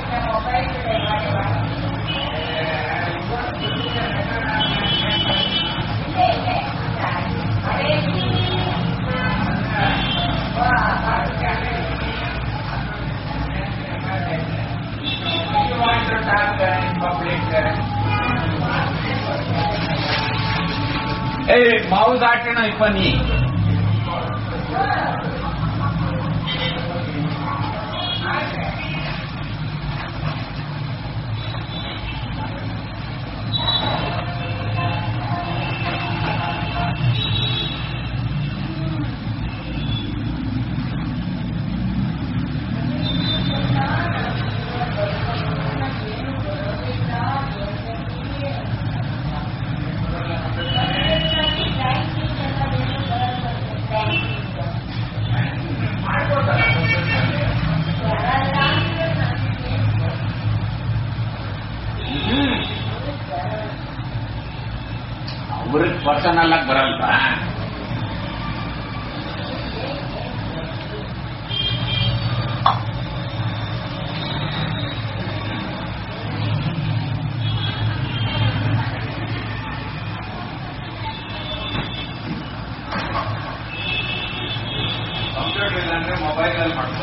ಮಾವು ದಾಟಣ ಇಪ್ಪನಿ ಅವ್ರಿಗೆ ಪರ್ಸನಲ್ ಆಗಿ ಬರಲ್ವಾ? ಕಂಪ್ಯೂಟರ್ ಇಲ್ಲಾಂದ್ರೆ ಮೊಬೈಲಲ್ಲಿ ಮಾಡ್ಬೋದಾ?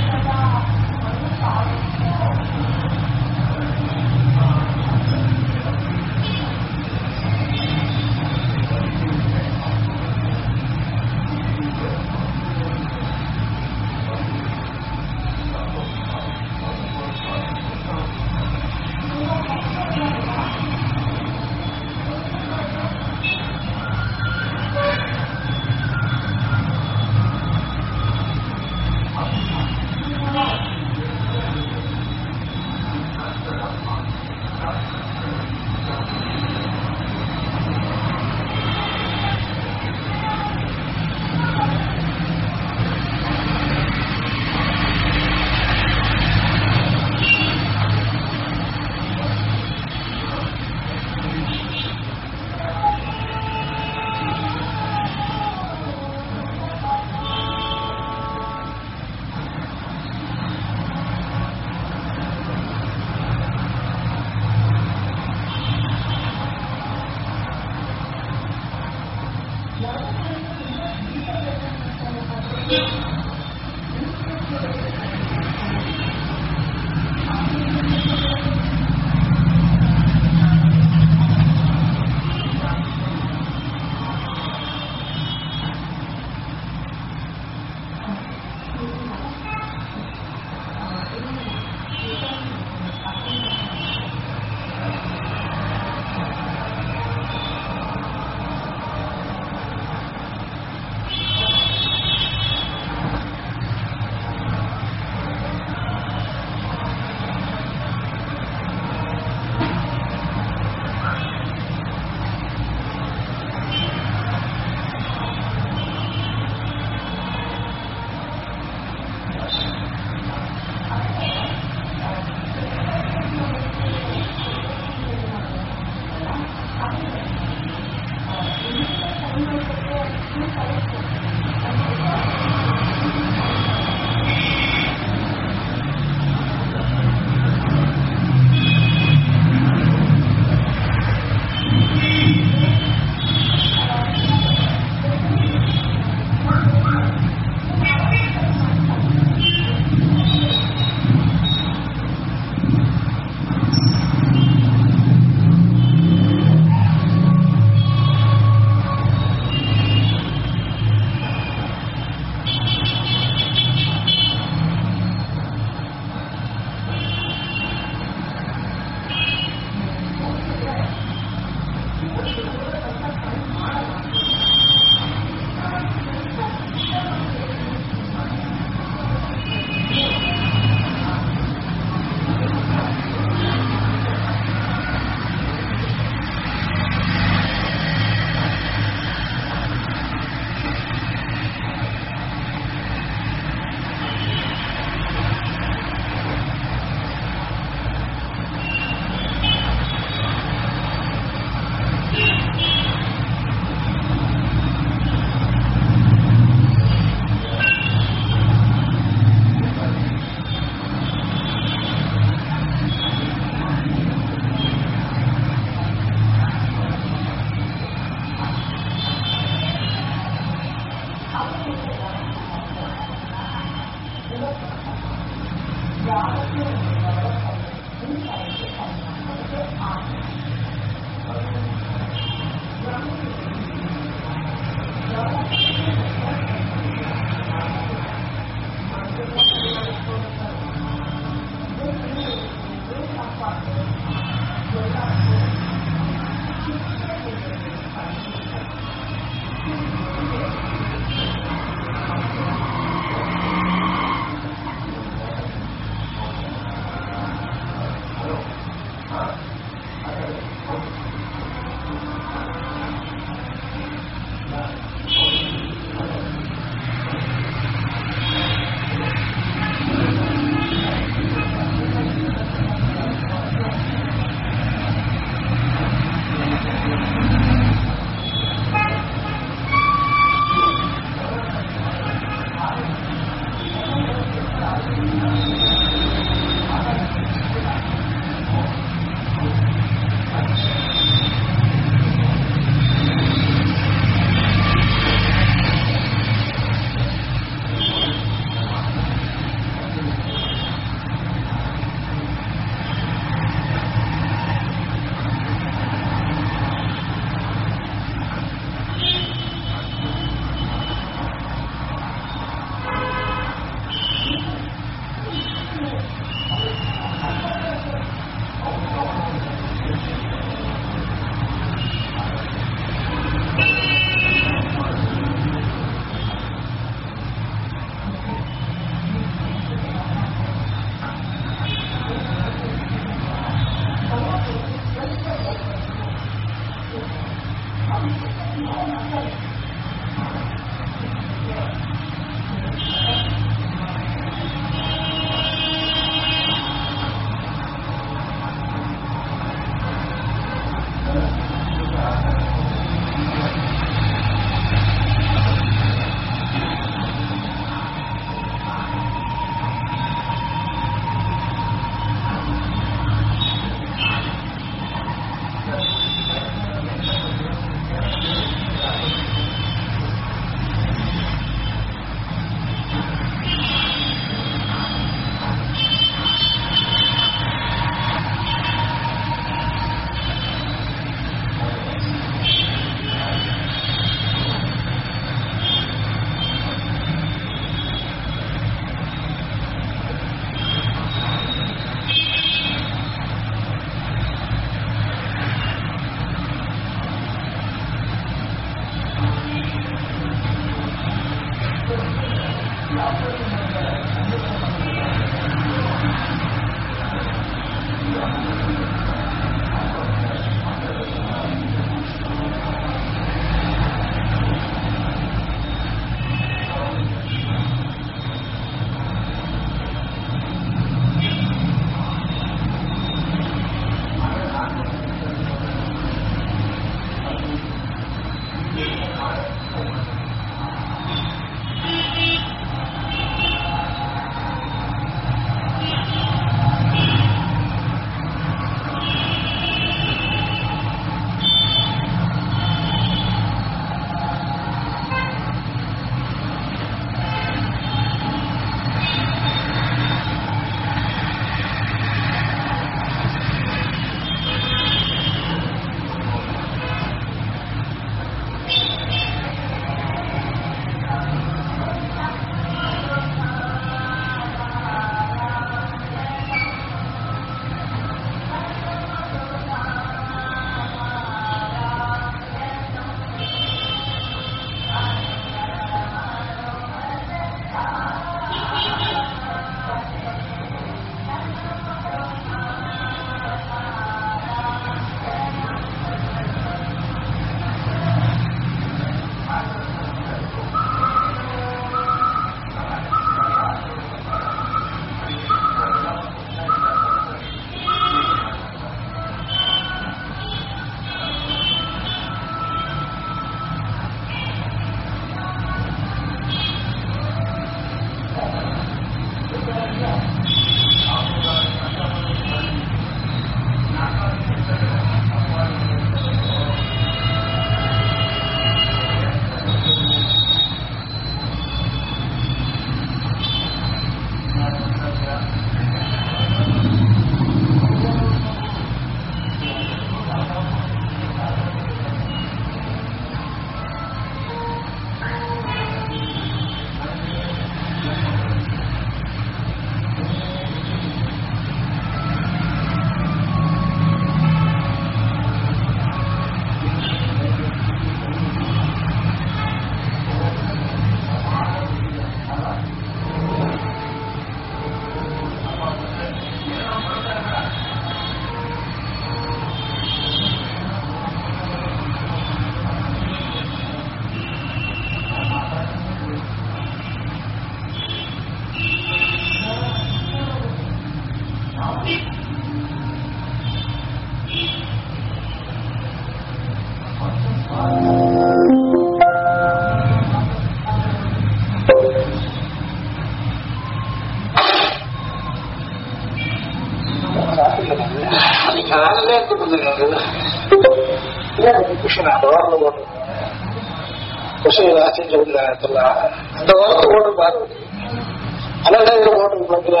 ராசின்னு சொல்லிடுறாங்க. அந்த ஓரத்தை ஓட்டு பார்வதி அதான் இதுல ஓட்டு பார்க்கல.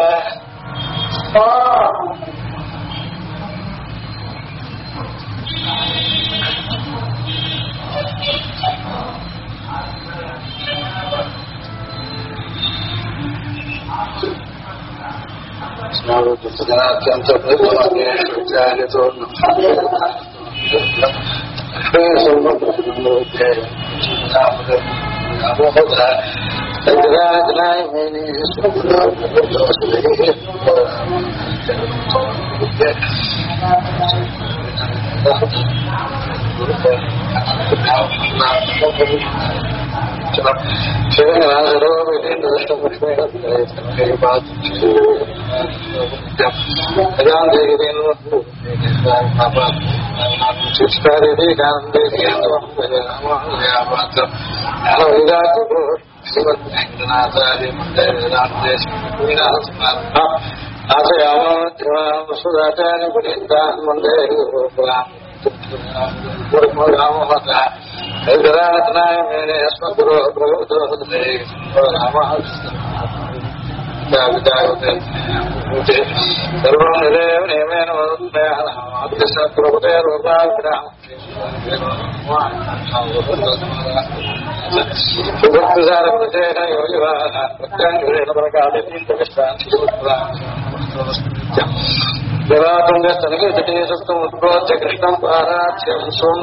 कृष्णं पाराख्यं सोम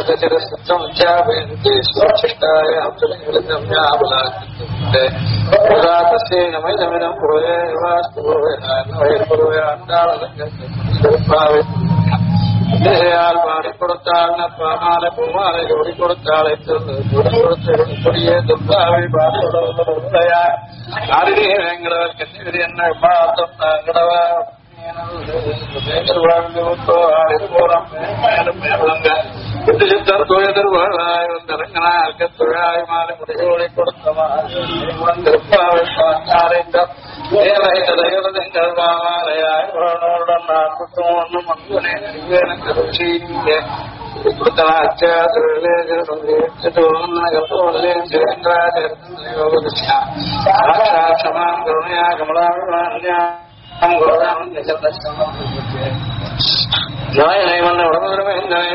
திசையால் பாடி கொடுத்தாள் பாமாலை பூமாலை ஒடி கொடுத்தாளை கொடியே துர்காவை பாடுடையா அருகே வேங்கடவர் கண்ணீர் என்ன பார்த்தோம் நாங்கடவா சித்தர் தொழில் வாழ்வாய் வந்தரங்கனார்க்க தொழாய் மாலை முடிவோடி கொடுத்தவாவை பார்த்தாரைந்தார் ஏழைகள் மாலையாய் உடனுடன் நாற்பத்தும் ஒன்று மங்குனே எனக்கு ருச்சிங்க கருணையா கமலா நாயனை மன்ன உடம்புமே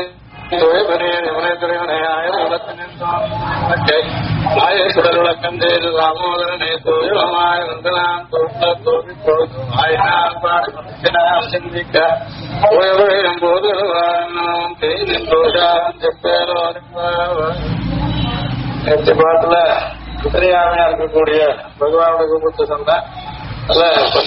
சுடலுளக்கம் செய்து ராமோதரனை தொழிலமாய் வந்தனான் தோழி பொழுது ஆயினால் பாடம் சிந்திக்க போது நேற்று பாட்டுல உத்தரையாமையா இருக்கக்கூடிய பகவானுடைய கும்பத்தை சொன்ன அல்ல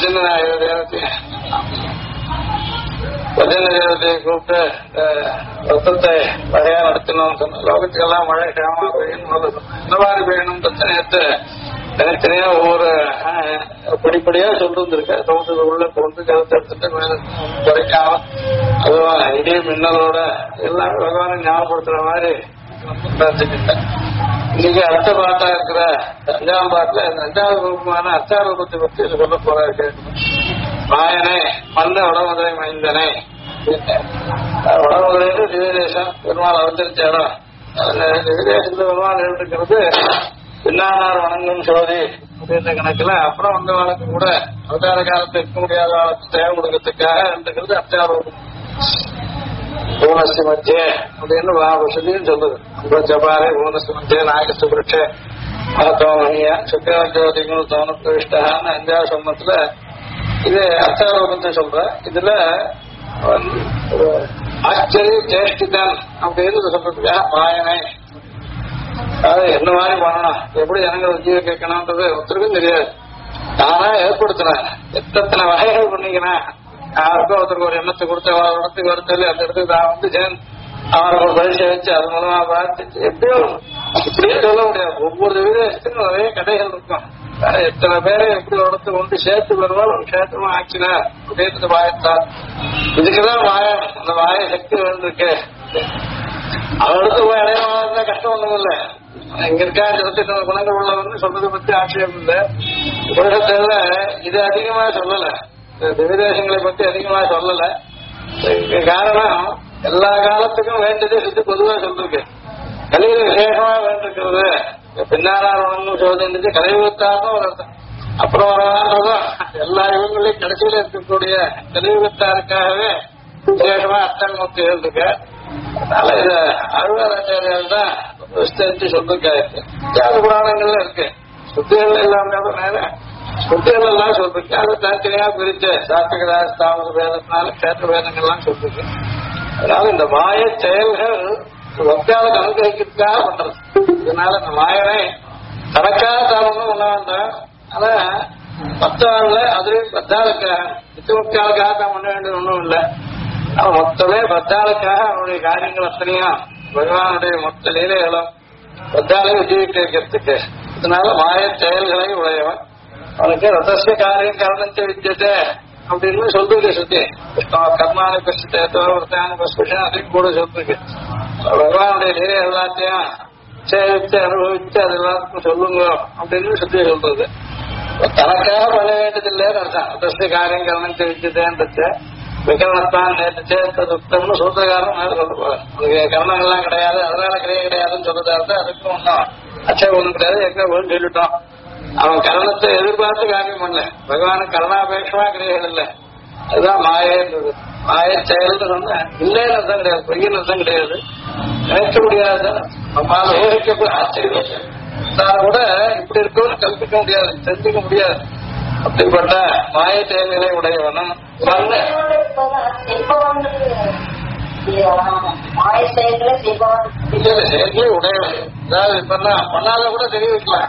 பஜனை கூப்பிட்டு ரத்தத்தை வகையா நடத்தணும் சொன்ன லோகத்துக்கெல்லாம் மழை கிராமமா பெய்யணும் இந்த மாதிரி பெய்யணும் பிரச்சனையத்தை தனித்தனியா ஒவ்வொரு படிப்படியா சொல்லிட்டு இருக்க சமுத்திரத்தை உள்ள கொண்டு கருத்து எடுத்துட்டு மேல குறைக்காம அதுவும் இடி மின்னலோட எல்லாமே பகவானை ஞாபகப்படுத்துற மாதிரி இன்னைக்கு அடுத்த பாட்டா இருக்கிற 5ஆம் பாட்டுல 5வது ரூபமான அர்ச்சா ரூபத்தை பற்றி சொல்ல போறாரு. மாயனே மந்த வடமதுரை மைந்தனே வடமதுரைன்னு திவ்யதேசம் பெருமாள் அவதரிச்ச இடம். திவ்யதேசத்துல பெருமாள் இருக்கிறது பின்னானார் வணங்கும் சோதி அப்படின்ற கணக்குல அப்புறம் வந்த வாழ்க்கை கூட அவதார காலத்தில் இருக்க முடியாத வாழ்க்கை தேவை கொடுக்கறதுக்காக இருக்கிறது அர்ச்சா ரூபம். பூனஸ்தி மத்திய அப்படின்னு வசதியும் சொல்லுது. ஜபாரே பூனஸ்தி மத்திய நாகஸ்து புருஷ மகத்தோமணிய சுக்கரஜோதிகள் தோணப்பிஷ்டான்னு 5வது சம்பத்துல இது அர்ச்சாரோகத்தை சொல்ற. இதுல ஆச்சரிய சேஷ்டிதான் அப்படின்னு சொல்றதுக்கா மாயனை அதாவது என்ன மாதிரி பண்ணணும் எப்படி ஜனங்கள் உத்தியோக கேட்கணும்ன்றது ஒருத்தருக்கும் தெரியாது. நானா ஏற்படுத்தினேன் எத்தனை வகைகள் பண்ணிக்கிறேன். யாருக்கும் ஒருத்தருக்கு ஒரு எண்ணத்தை கொடுத்து இடத்துக்கு வரத்தல அந்த இடத்துக்கு நான் வந்து அவருக்கு ஒரு பரிசை வச்சு அது மூலமா பார்த்து எப்படியோ இப்படியே சொல்ல முடியாது. ஒவ்வொரு விதத்துக்கும் நிறைய கதைகள் இருக்கும். எத்தனை பேரை எப்படி இடத்து கொண்டு சேர்த்து வருவாள் ஒரு சேர்த்துமா ஆக்கினா அப்படின்றது வாயத்தான். இதுக்குதான் வாயம் அந்த வாய சக்தி வந்துருக்கு. அவருக்கு போய் அடையாளமா கஷ்டம் ஒண்ணும் இல்லை. இங்க இருக்கா 28 குணங்கள் உள்ளவன்னு சொல்றதை பத்தி ஆட்சேபம் இல்லை. உலகத்துல இது அதிகமா சொல்லல, திவ்யதேசங்களை பத்தி அதிகமா சொல்லல. காரணம் எல்லா காலத்துக்கும் வேண்டியது இது பொதுவா சொல்லிருக்கு. கலியில விசேஷமா வேண்டிருக்கிறது பின்னாரார் உணர்ந்து சோதனை கலியுகத்தார்னு ஒரு அர்த்தம். அப்புறம் வரவான்றதும் எல்லா யுகங்களையும் கடைசியில இருக்கக்கூடிய கலியுகத்தாருக்காகவே விசேஷமா அஷ்டமூர்த்திகள் இருக்கு. அதனால இத அருளாச்சாரியால் தான் விஸ்தரித்து சொல்லிருக்காரு. தியாக புராணங்கள்ல இருக்கு. சுத்திகள் இல்லாம சுத்திகள் எல்லாம் சொல்லிருக்கு. அது தனித்தனியா பிரிச்சு சாத்திகராஜ் தாமர வேதத்தினால கேட்ட வேதங்கள்லாம் சொல்லிருக்கு. அதனால இந்த மாய செயல்கள் வக்காலுக்கு அனுகிரகிக்கிறதுக்காக பண்றது. இதனால இந்த மாயனை தனக்காக தான் ஒண்ணும் பண்ண வேண்டாம். ஆனா 10 ஆள்ல அதுலயும் 10 ஆளுக்காக நித்தியமுக்தியாளுக்காக தான் பண்ண வேண்டியது ஒண்ணும் இல்லை. அவன் மொத்தமே 10 ஆளுக்காக அவனுடைய காரியங்கள் அத்தனையும் பகவானுடைய மொத்த லீலைகளும் 10 ஆளையும் விஜயிக்க வைக்கிறதுக்கு. இதனால மாய செயல்களை உடையவன். அவனுக்கு ரதசிய காரியம் கரணத்தை வித்தியதே அப்படின்னு சொல்றது சுத்தி கர்மான கஷ்டத்தான பஸ்பஷன் அதையும் கூட சொல்லிருக்கு. பகவானுடைய லீலை எல்லாத்தையும் சேவித்து அனுபவித்து அது எல்லாத்துக்கும் சொல்லுங்க அப்படின்னு சுத்தி சொல்றது. தனக்காக பண்ண வேண்டியதில்லைன்னு அர்த்தம். ரதசிய காரியம் கரணத்தை வித்தியதேன்றது விகரணத்தான் நேற்று சேர்த்ததுன்னு சூத்திரக்காரன் சொல்லுவாங்க. உனக்கு கரணங்கள்லாம் கிடையாது அதனால கிடையாதுன்னு சொல்றதா இருந்தா அதுக்கும் ஒன்றும் அச்சம் ஒண்ணும் கிடையாது. ஏற்கனவே சொல்லிட்டோம். அவன் கரணத்தை எதிர்பார்த்து காரியம் பண்ணல. பகவானுக்கு கரணாபேட்சமா கிரியைகள் இல்லை. அதுதான் மாயன்றது. மாய செயல்னு சொன்ன இல்லைன்னு அர்த்தம் கிடையாது, பொய்யன்னு அர்த்தம் கிடையாது. நினைக்க முடியாது, நம்மால ஊகிக்க ஆச்சரியம் கூட இப்படி இருக்கும்னு கல்பிக்க முடியாது, தெரிஞ்சுக்க முடியாது. அப்படிப்பட்ட மாய செயல்களை உடையவனும் செயல்களை உடையவன். அதாவது இப்ப பண்ணாத கூட தெரிவிக்கலாம்.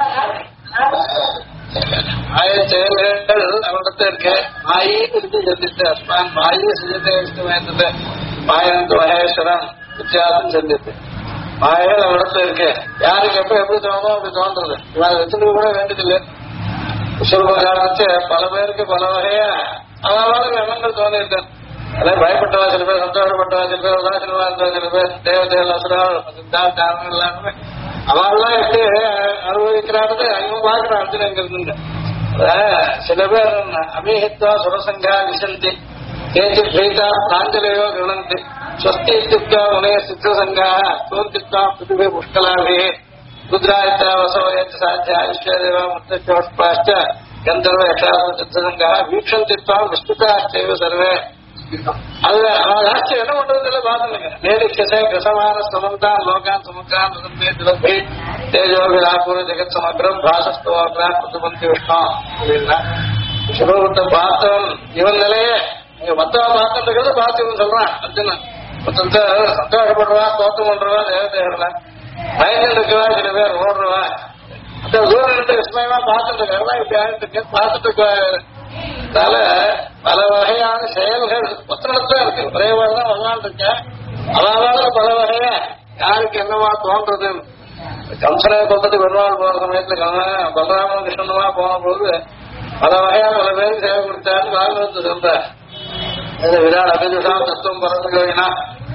மாய செயல்கள் அவரிடத்த இருக்கு. மாயை குறித்து சொல்லிட்டு அஸ்மான் மாயை சிஜத்தை மாயந்து மகேஸ்வரன் வித்தியாசம் சொல்லிட்டு மாயங்கள் அவரிடத்த இருக்கு. யாருக்கு எப்ப எப்படி தோணும் அப்படி தோன்றது. இவன் வச்சுட்டு கூட வேண்டியதில்லை. விஸ்வரூபகாரத்து பல பேருக்கு பல வகையா அவளுக்கு எண்ணங்கள் தோணியிருக்கேன். அதாவது பயப்பட்டவா சில பேர், சந்தோஷப்பட்டவா சில பேர், உதாசீனமா இருந்தா சில பேர், தேவதைகள் அசுரால் எல்லாமே அவெல்லாம் எப்படி அனுபவிக்கிறாரு அவங்க பாக்குற அர்ஜுனங்கிறது. சில பேர் அமீஹித்வா சுரசங்கா விசந்தி கேச்சி பீதா பிராஞ்சலையோ கிரணந்தி ஸ்வஸ்தி இத்தியுக்தா உனய சித்திரசங்கா சோந்தித்வா பிருத்திவி புஷ்கலாவே ருத்ராயத்தா வசவயத்த சாத்தியா ஐஸ்வர்யவா முத்தோஷ்பாஷ்ட கந்தர்வ யக்ஷாச சித்திரசங்கா வீக்ஷந்தித்வா விஸ்துதாச்சைவ சர்வே. அது ஆட்சி என்ன பண்றதுல பாத்துங்க. நேரிஷே கிரசமான சமந்தான் லோகான் சமுத்திரான் திலப்பி தேஜோபிராபூர ஜெகத் சமக்ரம் பாசஸ்தோக்ரா புதுமந்தி விஷ்ணம் அப்படின்னா சிவபுத்த பார்த்தவன் இவன் நிலையே மத்தவா பார்த்துட்டு பார்த்து இவன் சொல்றான் அர்ஜுனன். மொத்தத்தை சந்தோஷப்படுறவா தோட்டம் பண்றவா தேவதைகளா பயந்து இருக்கவா சில பேர் ஓடுறவா அந்த சூரியன் விஸ்மயமா பார்த்துட்டு இருக்காங்க. இப்படி ஆகிட்டு பார்த்துட்டு அதனால பல வகையான செயல்கள் ஒத்தனத்தான் இருக்கு. ஒரே தான் வரலான் இருக்க அதாவது பல வகையா யாருக்கு என்னவா தோன்றது. கம்சனை கொண்டது பெருமாள் போற சமயத்துல பலராம கிருஷ்ணனுமா போன போது பல வகையா பல பேருக்கு சேவை கொடுத்தாரு. பாகவத்து சொல்ற விராட் அபிதுஷா தத்துவம் பரந்துனா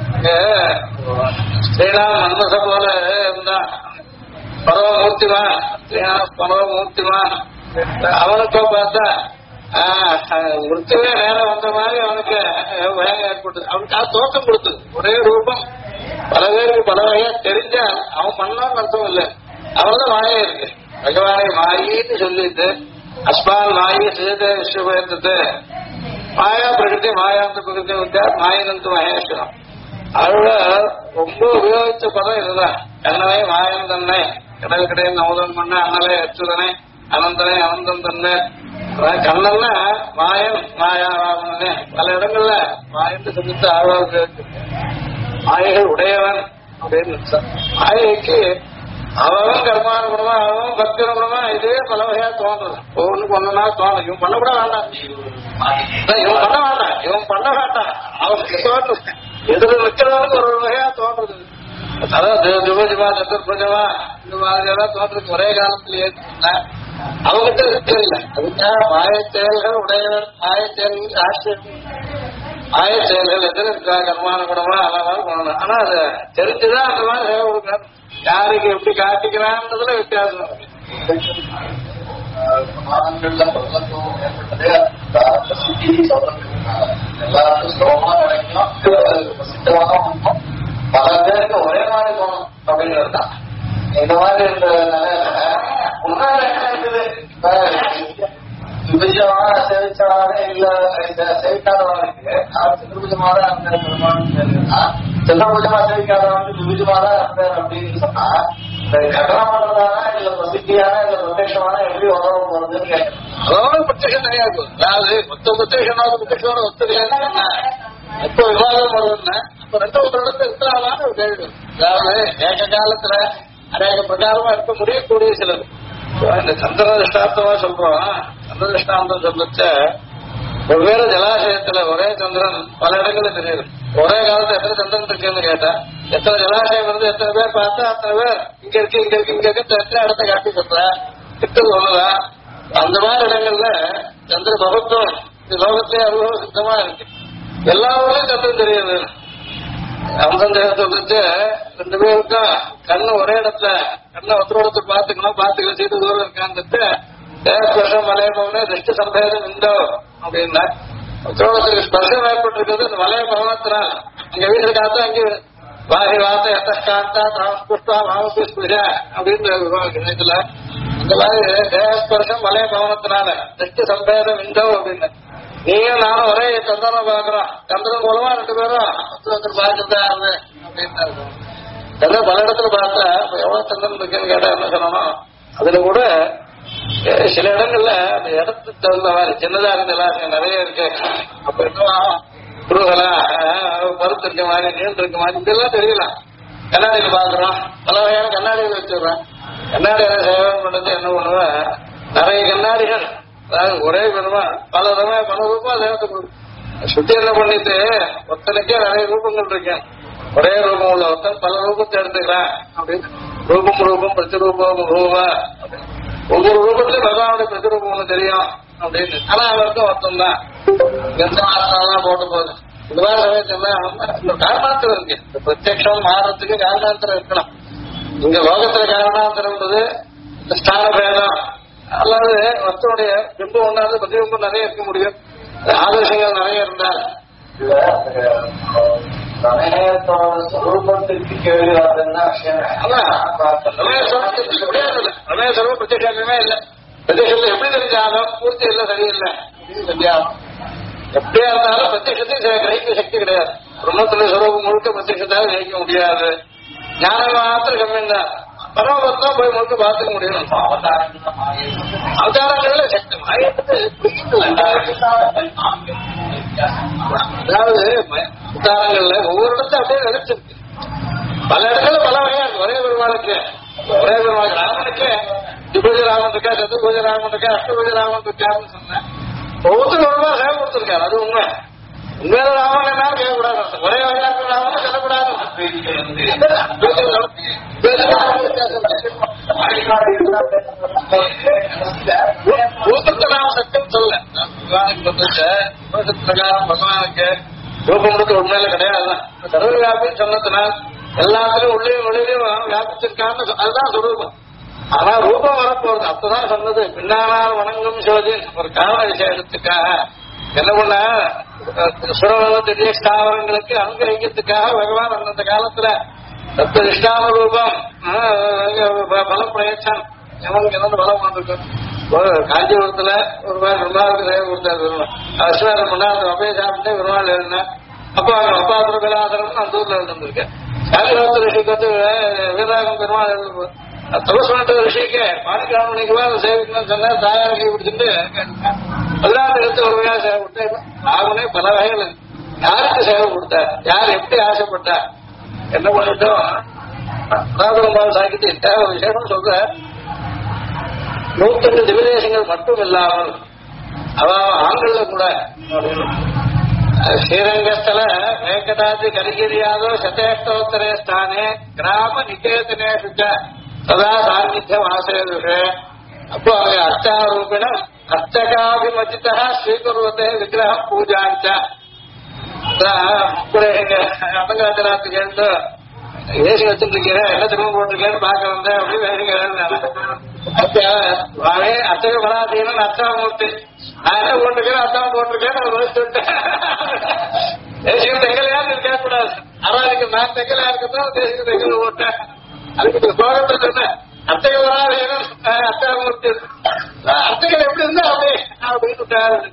ஸ்ரீராம் மன்மச போல இருந்தா பரவமூர்த்திமான் பரவமூர்த்திமான். அவனுக்கோ பார்த்தா மிருத்துவே நேரம் வந்த மாதிரி அவனுக்கு பயம் ஏற்பட்டது. அவனுக்கு தோட்டம் கொடுத்தது ஒரே ரூபம். பல பேருக்கு பல வகையா தெரிஞ்சா அவன் பண்ணான்னு அர்த்தம் இல்லை. அவன்தான் மாயே இருக்கு. பகவானை மாயின்னு சொல்லிட்டு அஸ்மான் மாயி சிஜத்தை விஸ்வபயத்தது மாயா பிரகிருதி மாயாந்த பிரகிருதி வித்யா மாயனந்து மகேஸ்வரம். அதோட ரொம்ப உபயோகிச்ச பதம் இதுதான். கண்ணனை மாயன் தன்னை கடல் கடையை நமுதம் பண்ண அண்ணலை அச்சுதனை அனந்தனை அனந்தம் தன்னை. கண்ணன்னா மாயன் மாயாவாகனே பல இடங்கள்ல மாயன்னு சொல்லிட்டு ஆழ்வார் மாயைகள் உடையவன் அப்படின்னு. மாயைக்கு அவன் கர்மானுகுணமா அவன் பக்தினுகுணமா இதே பல வகையா தோன்றது. ஒவ்வொன்றுக்கு ஒண்ணுனா தோணும். இவன் பண்ணக்கூட வேண்டாம், இவன் பண்ண வேண்டாம், இவன் பண்ண வேண்டாம், அவனுக்கு தோன்றது எதிர நிக்கிறவனுக்கு ஒரு வகையா தோன்றது. அதாவது துபஜமா சதுர்பஜமா இந்த மாதிரியெல்லாம் தோன்றது ஒரே காலத்திலேயே அவங்கிட்ட தெரியல. அதுக்காக மாய செயல்கள் உடையவன் மாய செயல்கள் ஆச்சரியம். மாய செயல்கள் எதிர இருக்கா கர்மான குணமா அளவாக பண்ணணும். ஆனா அதை தெரிஞ்சுதான் அந்த மாதிரி சேவை கொடுக்கணும். யாருக்கு எப்படி காட்டிக்கிறான்றதுல வித்தியாசம் இருக்கு. பல பேருக்கு ஒரே மாதிரி தோணும் அப்படிங்கிறது தான். இந்த மாதிரி இந்த முன்னாடி என்ன இருக்குது திருபுஜமா சேவிச்சவாக இல்ல இந்த சேவிக்காதவனுக்கு திருபுஜமா தான் இருந்தார் பெருமாள் சந்திரபுஜமா சேவிக்காதவனுக்கு திருபுஜமா தான் இருந்தார் அப்படின்னு சொன்னா கட்டணம் பண்றதானா இல்ல பிரசித்தியான இல்ல பிரத்யமான எப்படி உதவ போறதுன்னு கேட்கணும். அதோட பிரத்யேகம் நிறையா இருக்கும். அதாவது மொத்த பிரத்யேகனாவது பிரத்யேகோட ஒத்துழையா எப்போ விவாதம் வருதுன்னா அப்ப ரெண்டு ஒரு இடத்துல இருக்கிறாங்களான்னு ஒரு கேள்வி. அதாவது ஏக காலத்துல அநேக பிரகாரமா இருக்க முடியக்கூடிய சிலது. இந்த சந்திர திருஷ்டாந்தமா சொல்றோம். சந்திர திருஷ்டாந்தம் சொல்லச்ச வெவ்வேறு ஜலாசயத்துல ஒரே சந்திரன் பல இடங்களில் தெரியுது. ஒரே காலத்துல எத்தனை சந்திரன் இருக்குன்னு கேட்டா எத்தனை ஜலாசயம் இருந்து எத்தனை பேர் பார்த்தா அத்தனை பேர் இங்க இருக்கு இங்க இருக்கு இங்க இருக்கு எத்தனை இடத்த காட்டி சொல்ற கிட்ட சொல்லலாம். அந்த மாதிரி இடங்கள்ல சந்திர பகத்துவம் லோகத்திலே அனுபவ சித்தமா இருக்கு. எல்லா ஊர்லயும் சந்திரன் தெரியுது. அம்சம் சொல்லிட்டு ரெண்டு பேருக்கும் கண்ணு ஒரே இடத்துல கண்ணை ஒருத்தரோட பாத்துக்கணும் சீட்டு தூரம் இருக்கான்ட்டு ஸ்பர்ஷம் மலையபவனே திருஷ்டி சம்பேதம் இந்தோ அப்படின்னா ஒருத்தரோட ஸ்பர்ஷம் ஏற்பட்டிருக்கிறது அந்த மலைய பவனத்தினால் அங்க வீட்டுல காத்தா அங்கே வாரி வார்த்தை எத்தா புஷ்பா மாமபி ஸ்புஷ அப்படின்னு இதுல அந்த மாதிரி தேவஸ்பர்ஷம் மலைய பவனத்தினால திருஷ்டி சம்பேதம் இந்தோ அப்படின்னு நீயும் நானும் ஒரே சந்திரனை பாக்குறோம். சந்திரன் மூலமா ரெண்டு பேரும் ஒருத்தர் பார்த்துதான் அப்படின்னு சந்திரன் பல இடத்துல பார்த்தா எவ்வளவு சந்திரன் இருக்குன்னு கேட்டா என்ன சொல்லணும். அதுல கூட சில இடங்கள்ல அந்த இடத்துக்கு தகுந்த மாதிரி சின்னதா இருந்தெல்லாம் நிறைய இருக்கு. அப்ப இன்னும் குருகலா பருத்து இருக்க மாதிரி நீண்டு இருக்க மாதிரி இதெல்லாம் தெரியலாம். கண்ணாடியில பாக்குறோம். பல வகையான கண்ணாடிகள் வச்சிடுறோம். கண்ணாடியில சேவம் பண்றது என்ன பண்ணுவேன் நிறைய கண்ணாடிகள் அதாவது ஒரே விதமா பல ரூபா தேவத்தை சுத்தி என்ன பண்ணிட்டு ஒருத்தனுக்கே நிறைய ரூபங்கள் இருக்கேன். ஒரே ரூபம் உள்ள ஒருத்தன் பல ரூபத்தை எடுத்துக்கிறான் அப்படின்னு ரூபம் பிரதிரூபம் ரூபா ஒவ்வொரு ரூபத்திலும் பகவானுடைய பிரதிரூபம் ஒண்ணு தெரியும் அப்படின்னு. ஆனா அவருக்கும் ஒருத்தம் தான் கந்தமாத்தான் போட்டு போகுது. இந்த மாதிரி சமயத்துல காரணாந்திரம் இருக்கு. இந்த பிரத்யக்ஷம் மாறத்துக்கு காரணாந்திரம் இருக்கணும். இங்க லோகத்துல காரணாந்திரம்ன்றது இந்த ஸ்தான பேதம் அல்லாது வஸ்துடைய பிம்பம் ஒன்றாவது பிரதிபிம்பம் நிறைய இருக்க முடியும். ஆதர்சங்கள் நிறைய இருந்தால் ரூபத்திற்கு கேள்வி பிரத்யமே இல்லை. பிரத்யேகத்துல எப்படி தெரிஞ்சாலும் பூர்த்தி இல்லை சரியில்லை தெரியாமல் எப்படியா இருந்தாலும் பிரத்யேகத்தையும் கிரகிக்க சக்தி கிடையாது. பிரம்மத்துடைய சுரூபம் முழுக்க பிரத்யேகத்தாக கிரகிக்க முடியாது. ஞானம் மாத்திரம் கம்மி தான். பரமபத்தான் போய் முழுக்க பார்த்துக்க முடியும். அவதாரங்கள்ல சக்தி அதாவது அவதாரங்கள்ல ஒவ்வொரு இடத்துல அப்படியே நினைச்சிருக்கு. பல இடத்துல பல வகையா இருக்கு. ஒரே பெருமாளுக்கு ராமனுக்கு திபூஜ ராமன் இருக்கா, சதுர்பூஜ ராமன் இருக்கா, அஷ்டபூஜ ராமன் இருக்காருன்னு சொன்னேன். ஒவ்வொருத்தரும் ஒரு ரூபா சேவை கொடுத்துருக்காரு. அது உண்மை. உண்மையில ராமன் என்ன கேட்கக்கூடாது. ஒரே வகையான ராமன் சொல்லக்கூடாது. நாம சத்தியம் சொல்ல பகவானுக்கு ரூபம் கொடுக்க உண்மையில கிடையாது. சர்வ வியாபின்னு சொன்னதுனால் எல்லாத்திலும் உள்ளேயும் வெளியிலையும் வியாபிச்சிருக்கான்னு அதுதான் சுரூபம். ஆனா ரூபம் வரப்போறது அப்பதான் சொன்னது பின்னானால் வணங்கும் சிவஜின் ஒரு காரண விசேஷத்துக்காக என்ன பண்ண சுரவ ஸ்தாவரங்களுக்கு அனுகிரகிக்கிறதுக்காக பகவான் அந்தந்த காலத்துல சப்திஷ்டாம ரூபம் பலம் பிரயச்சம் எவனுக்கு என்ன பலம் வந்திருக்கும். காஞ்சிபுரத்துல ஒரு மாதிரி பெருமாளுக்கு சேவை கொடுத்தாரு. அஸ்வரம் பண்ணாரு அப்படியே சாப்பிட்டு பெருமாள் எழுதினேன். அப்போ அங்க அப்பாத்திர கலாதரம்னு அந்த ஊர்ல எழுந்திருக்கேன். காஞ்சிபுரத்து ரிஷிக்கு வந்து வீரராகம் பெருமாள் எழுது தபஸ்வனத்த ரிஷிக்கு பாணிக்கிராமணிக்குவா சேவிக்கணும்னு சொன்னா தாயார் கை பிடிச்சிட்டு பதினாறு எடுத்து ஒரு வகையா சேவை கொடுத்தேன். நாமனே பல வகைகள் யாருக்கு சேவை கொடுத்தார், யார் எப்படி ஆசைப்பட்டார், என்ன பண்ணிட்டோம் ராகுலம்பால் சாக்கிட்டு தேவை விசேஷம் சொல்ற 108 திவ்யதேசங்கள் மட்டும் இல்லாமல் அவ ஆண்கள்ல கூட ஸ்ரீரங்கஸ்தல வேங்கடாதி கரிகிரியாதோ சதேஷ்டோத்தரே ஸ்தானே கிராம நிகேதனேஷு சதா சாநித்தியம் ஆசேதுஷே. அப்போ அவங்க அர்ச்சாரூபிணம் அர்ச்சகாபிமச்சிதா ஸ்வீகுர்வத்தே விக்கிரகம் பூஜாஞ்ச அபங்காச்சராத்துக்கு எழுந்து ஏசி வச்சுருக்கீங்க என்ன திரும்ப போட்டிருக்கேன்னு பார்க்க வந்தேன் அப்படின்னு அர்ச்சக பராதீனன் அர்ச்சாமூர்த்தி நான் என்ன போட்டிருக்கேன் அர்ச்சம் போட்டிருக்கேன் வச்சுட்டேன். தேசியம் தெங்கலையான்னு கேட்கக்கூடாது. ஆராதிக்கு நான் தெங்கலையா இருக்கட்டும் தேசியம் தெங்கல போட்டேன் அதுக்கு இந்த ஸ்லோகத்துல என்ன அத்தைகள் வராது அத்தாமூர்த்தி அத்தைகள் எப்படி இருந்தா அப்படி அப்படின்னு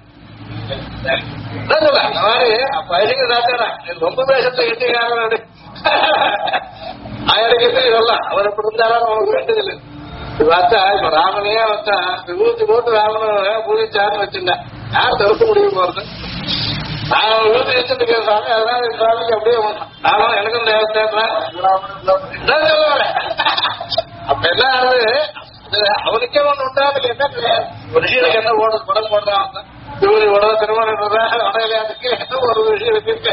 ரொம்ப தேசத்தை கட்டிக்காரன் ஆயிரக்கத்து இதெல்லாம் அவர் எப்படி இருந்தாலும் நமக்கு வேண்டதில்லை. பார்த்தா இப்ப ராமனையே வந்தா விபூத்தி போட்டு ராமனை பூஜிச்சாருன்னு வச்சிருந்தேன். யார் தவிர்க்க முடியும் போறது? நான் விபூத்தி வச்சுட்டு சாமி அதனால சாமிக்கு அப்படியே நானும் எனக்கும் தேவைத்தேன் அப்ப என்ன ஆகுது? அவனுக்கே ஒண்ணு உண்டாதுக்கு என்ன கிடையாது. ஒரு விஷயத்துக்கு என்ன ஓடுறது படம் போடுறான் இவரு உடனே திருமணம் உடலையாதுக்கு என்ன ஒரு விஷயம் இருக்கு.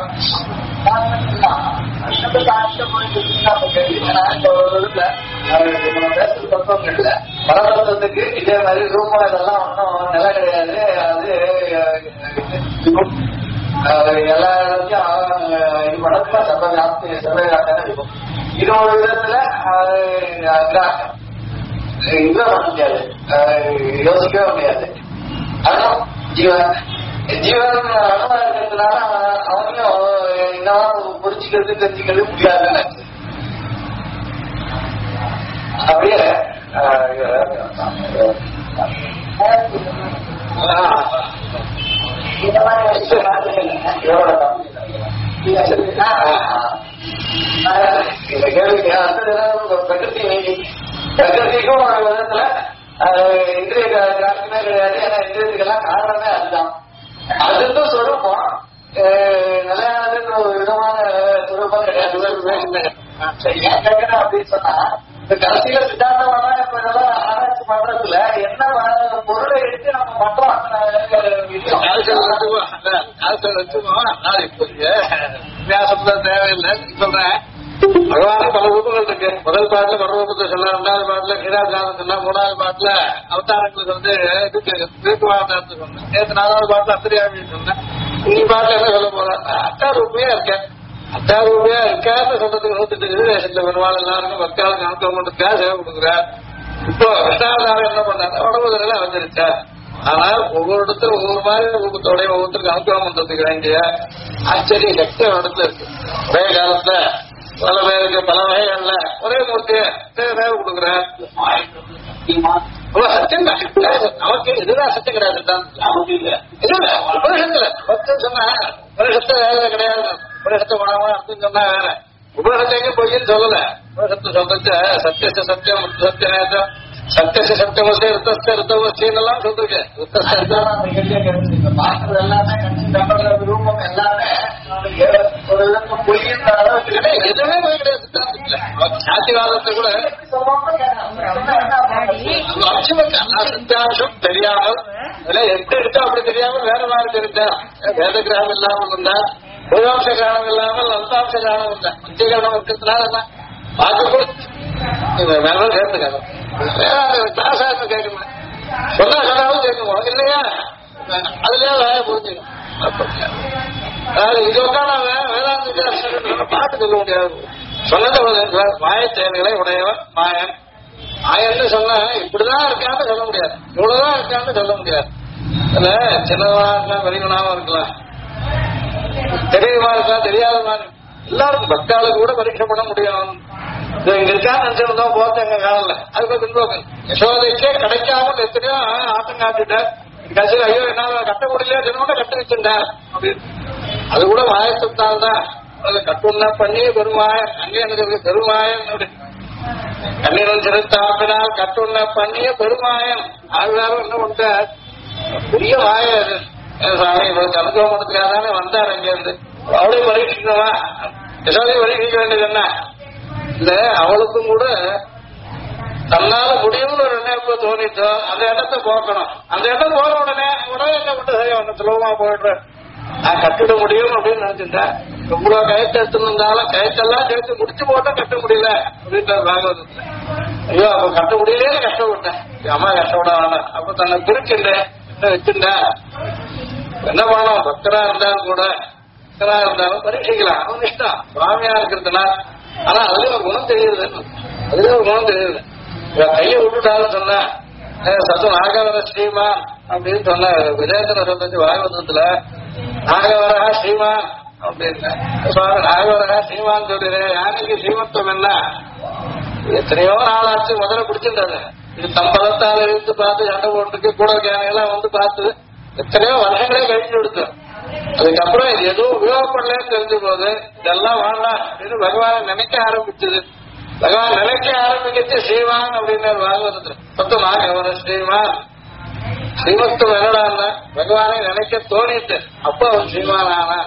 பரதத்துக்கு இதே மாதிரி ரூபம் இதெல்லாம் ஒன்றும் நிலை கிடையாது. அது எல்லா இடத்தையும் இது படத்துல சர்வகாத்தான இருக்கும். இது ஒரு விதத்துல இதுதான் பண்ண முடியாது, யோசிக்கவே முடியாது. ஆனா ஜீவன் அனுபவம் இருக்கிறதுனால அவனையும் இன்னும் புரிஞ்சுக்கிறது தெரிஞ்சுக்கிறது முடியாதுன்னு அப்படியே இந்த கேள்விக்கு பிரகிருதிக்கும் ஒரு விதத்துல இந்திரிய காரணமே கிடையாது. ஏன்னா இந்திரியத்துக்கெல்லாம் காரணமே அதுதான். அதுக்கு சொரூபம் நிலையானதுன்ற ஒரு விதமான சொரூபம் கிடையாது. கேட்கணும் அப்படின்னு சொன்னா இந்த கடைசியில சித்தாந்தமான இப்ப இதெல்லாம் ஆராய்ச்சி பண்றதுல என்ன பொருளை எடுத்து நம்ம பண்றோம் தேவையில்லை சொல்றேன். பகவான பல ரூபங்கள் இருக்கு. முதல் பாட்டுல பரரூபத்தை சொல்ல, ரெண்டாவது பாட்டுல கிராஜானம் சொன்னா, மூணாவது பாட்டுல அவதாரங்களுக்கு தீர்க்குவாதத்தை சொன்னேன். நேற்று நாலாவது பாட்டுல அத்திரியாமி சொன்னேன். இன்னி பாட்டுல என்ன சொல்ல போறேன்? அத்தாரூபியா இருக்கேன். அத்தாரூபியா இருக்கான்னு சொல்றதுக்கு 108 தேசத்துல பெருமாள் எல்லாருக்கும் பக்தாளுக்கு அனுப்பம் பண்றதுக்காக சேவை கொடுக்குறார். இப்போ கிருஷ்ணாவதாரம் என்ன பண்ணாங்க? உடம்புல வந்துருச்சா. ஆனால் ஒவ்வொரு இடத்துல ஒவ்வொரு மாதிரி ரூபத்தோடய ஒவ்வொருத்தருக்கு அனுப்பம் பண்றதுக்கு வேண்டிய ஆச்சரிய சக்தி இடத்துல இருக்கு. ஒரே காலத்துல பல பேருக்கு பல வகைகள்ல ஒரே மூர்த்திய சேவை கொடுக்குறேன். சத்தியம் நமக்கு இதுதான் சத்தியம் கிடையாது. இல்ல உபரிஷத்துல பத்து சொன்னா உபரிஷத்தை வேலை கிடையாது. உபரிஷத்தை பணமா அப்படின்னு சொன்னா வேற. உபரிஷத்தைக்கு பொய்ன்னு சொல்லல. உபரிஷத்து சொல்றது சத்தியச சத்தியம் சத்தியம் சத்தியச சத்தியமசே ரித்தவசின்னு எல்லாம் சொல்லிருக்கேன். பாக்குறது எல்லாமே ரூபம் எல்லாமே எதுவுமே போய் கிடையாது. சாத்திவாதத்தை கூட சத்தியாசம் தெரியாமல் எட்டு எடுத்தா அப்படி தெரியாமல் வேற மாதிரி தெரிஞ்சா வேத கிரகம் இல்லாமல் இருந்தா பூதாம்ச கிரகம் இல்லாமல் லந்தாம்ச கிரகம் இருந்தா பஞ்சகிரகம் இருக்கிறதுனால பார்க்க கூட வேற சேர்த்துக்காங்க. கிளாஸ் கேட்கணும் சொன்னா சொன்னாலும் கேட்கணும் இல்லையா? அதுலயே வேலை புரிஞ்சுக்கணும். இது உட்காந்து வேதாந்த பாட்டு சொல்ல முடியாது. சொன்னது மாய செயல்களை உடையவன் மாயன். மாயன்னு சொன்னா இப்படிதான் இருக்கான்னு சொல்ல முடியாது, இவ்வளவுதான் இருக்கான்னு சொல்ல முடியாது. அதுல சின்னதா இருக்கலாம், பெரியவனாவும் இருக்கலாம், தெரியுமா இருக்கலாம், தெரியாத மாதிரி எல்லாருக்கும் பக்தாளுக்கு கூட பரீட்சை பண்ண முடியும். இங்க இருக்கான்னு நினைச்சிருந்தோம் போத்த எங்க காணல. அதுக்கு பின்போக்கு யசோதைக்கே கிடைக்காமல் எத்தனையோ ஆட்டம் காட்டிட்டார். கடைசியில் ஐயோ என்னால கட்ட முடியல சொன்னோட கட்ட வச்சிருந்தார் அப்படின்னு. அது கூட மாயத்தால் தான். அதை கட்டுன்னா பண்ணி பெருமாயன் அங்கே எனக்கு பெருமாயன் கண்ணீரன் சிறுத்தாப்பினால் கட்டுண்ண பண்ணிய பெருமாயன் ஆழ்வாரும் என்ன பண்றார்? பெரிய மாய சாமி இவருக்கு அனுபவம் பண்ணதுக்காக தானே வந்தார் அங்கிருந்து. அவளையும் பரீட்சிக்கணுமா? யசோதையும் பரீட்சிக்க வேண்டியது என்ன? இல்ல அவளுக்கும் கூட தன்னால முடியும்னு ஒரு எண்ணம் எப்ப தோணிட்டோ அந்த எண்ணத்தை போக்கணும். அந்த எண்ணம் போற உடனே என்ன மட்டும் சரி ஒன்னு சுலபமா போயிடுறேன், நான் கட்டிட முடியும் அப்படின்னு நினைச்சிட்டேன். இவ்வளவு கயத்தை எடுத்துருந்தாலும் கயத்தெல்லாம் சேர்த்து முடிச்சு போட்டா கட்ட முடியல அப்படின்ற பாகவதத்துல. ஐயோ அப்ப கட்ட முடியலே கஷ்டப்பட்டேன், அம்மா கஷ்டப்பட வேணாம். அப்ப தன்னை பிரிச்சுட்டேன் வச்சுட்டேன். என்ன பண்ணணும்? பக்தரா இருந்தாலும் கூட பக்தரா இருந்தாலும் பரீட்சிக்கலாம், அவன் இஷ்டம். சுவாமியா இருக்கிறதுனா ஆனா அதுல ஒரு குணம் தெரியுது, அதுல ஒரு குணம் தெரியுது. கையை விட்டுட்டாலும் சொன்ன சத்து நாகவர ஸ்ரீமான் அப்படின்னு சொன்ன விஜயத்துல சொன்னது பாகவதத்துல நாகவரா ஸ்ரீமான் அப்படின்னு. நாகவரா ஸ்ரீமான் சொல்றேன். யாருக்கு ஸ்ரீமத்துவம் என்ன? எத்தனையோ நாளாச்சு முதல்ல பிடிச்சிருந்தாங்க. இது தம்பதத்தால் இழுத்து பார்த்து சண்டை போட்டுருக்கு கூட கேனையெல்லாம் வந்து பார்த்து எத்தனையோ வருஷங்களே கழிச்சு கொடுத்தோம். அதுக்கப்புறம் இது எதுவும் உபயோகப்படலன்னு தெரிஞ்ச போது இதெல்லாம் வேண்டாம் அப்படின்னு பகவானை நினைக்க ஆரம்பிச்சது. பகவான் நினைக்க ஆரம்பிக்கிச்சு ஸ்ரீமான் அப்படின்னு வாங்குறது மொத்தமாக ஒரு ஸ்ரீமான் ஸ்ரீமத்துவம் என்னடா பகவானை நினைக்க தோணிட்டு அப்போ அவன் ஸ்ரீமான் ஆனா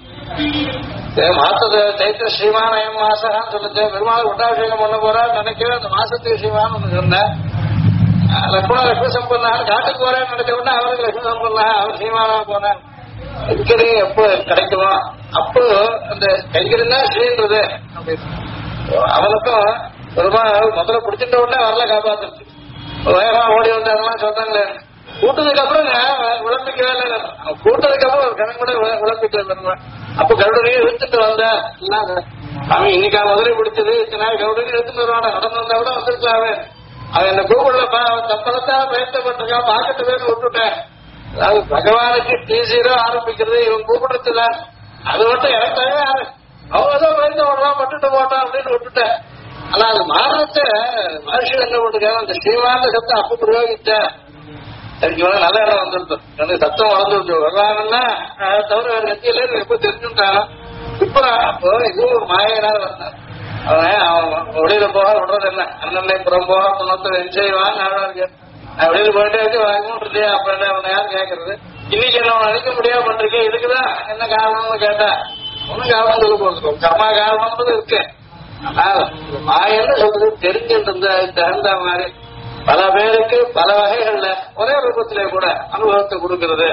மாசத்து தைத்த ஸ்ரீமானயம் மாசகான்னு சொல்லிட்டு பெருமாள் ஒட்டாபிஷேகம் பண்ண போறாரு நினைக்கவே அந்த மாசத்துக்கு ஸ்ரீமான் ஒண்ணு சொன்னேன். லக்ஷ்மி சம்பந்தம் காட்டுக்கு போறேன்னு நினைச்ச உடனே அவருக்கு லட்சுமி சம்பந்தம் அவர் ஸ்ரீமானா போனேன். கைங்கரி எப்போ கிடைக்குமோ அப்போ அந்த கைங்கரி தான் ஸ்ரீன்றது அப்படின்னு அவனுக்கும் பெருமாள் முதல்ல பிடிச்சிட்ட உடனே வரல காப்பாத்துச்சு. வேகமா ஓடி வந்து அதெல்லாம் சொன்னாங்களே கூட்டதுக்கு அப்புறம் உழப்பிக்கவே இல்லை. கூட்டதுக்கு அப்புறம் ஒரு கணக்கு கூட உழப்பிட்டு வருவேன். அப்ப கருடனையும் இழுத்துட்டு வந்தேன். அவன் இன்னைக்கு முதலே பிடிச்சது இத்தனை கருடனையும் இழுத்துட்டு வருவான். நடந்து வந்தா கூட வந்துருக்கலாமே. அவன் என்ன கூப்பிடலப்பா அவன் தப்பதான் பிரயத்தப்பட்டிருக்கான் பாக்கெட்டு பேர் விட்டுட்டேன். அதாவது பகவானுக்கு டீசீரோ ஆரம்பிக்கிறது இவன் கூப்பிடுறதுதான். அது மட்டும் எனக்கு அவதான் பிரயத்த பண்ணலாம் பட்டுட்டு போட்டான் அப்படின்னு விட்டுட்டேன். ஆனா அது மாறத்த மனுஷன் என்ன போட்டுருக்காங்க அந்த ஸ்ரீமான சத்தம் அப்ப பிரயோகிச்சேன். எனக்கு இவங்க நல்ல இடம் வந்துருக்கும். எனக்கு சத்தம் வளர்ந்துருச்சு வரலான்னா தவிர வேற கத்தியில எப்ப தெரிஞ்சுட்டானோ இப்ப அப்போ இது ஒரு மாயினால வந்தான். அவன் வெளியில போக விடுறது என்ன அண்ணனை புறம் போக துணத்துல என்ஜாய்வான்னு நான் வெளியில போயிட்டே வாங்கிட்டு அப்ப என்ன அவனை யாரும் கேட்கறது. இன்னைக்கு என்ன அவன் நினைக்க முடியாம பண்ணிருக்கேன். இதுக்குதான் என்ன காரணம்னு கேட்டா ஒன்னும் காரணம் சொல்ல போறதுக்கும் கர்மா காரணம்ன்றது இருக்கு. ஆனா மாயன்னு சொல்றது தெரிஞ்சுட்டு இருந்த தகுந்த மாதிரி பல பேருக்கு பல வகைகள்ல ஒரே ரூபத்திலே கூட அனுபவத்தை கொடுக்கிறது.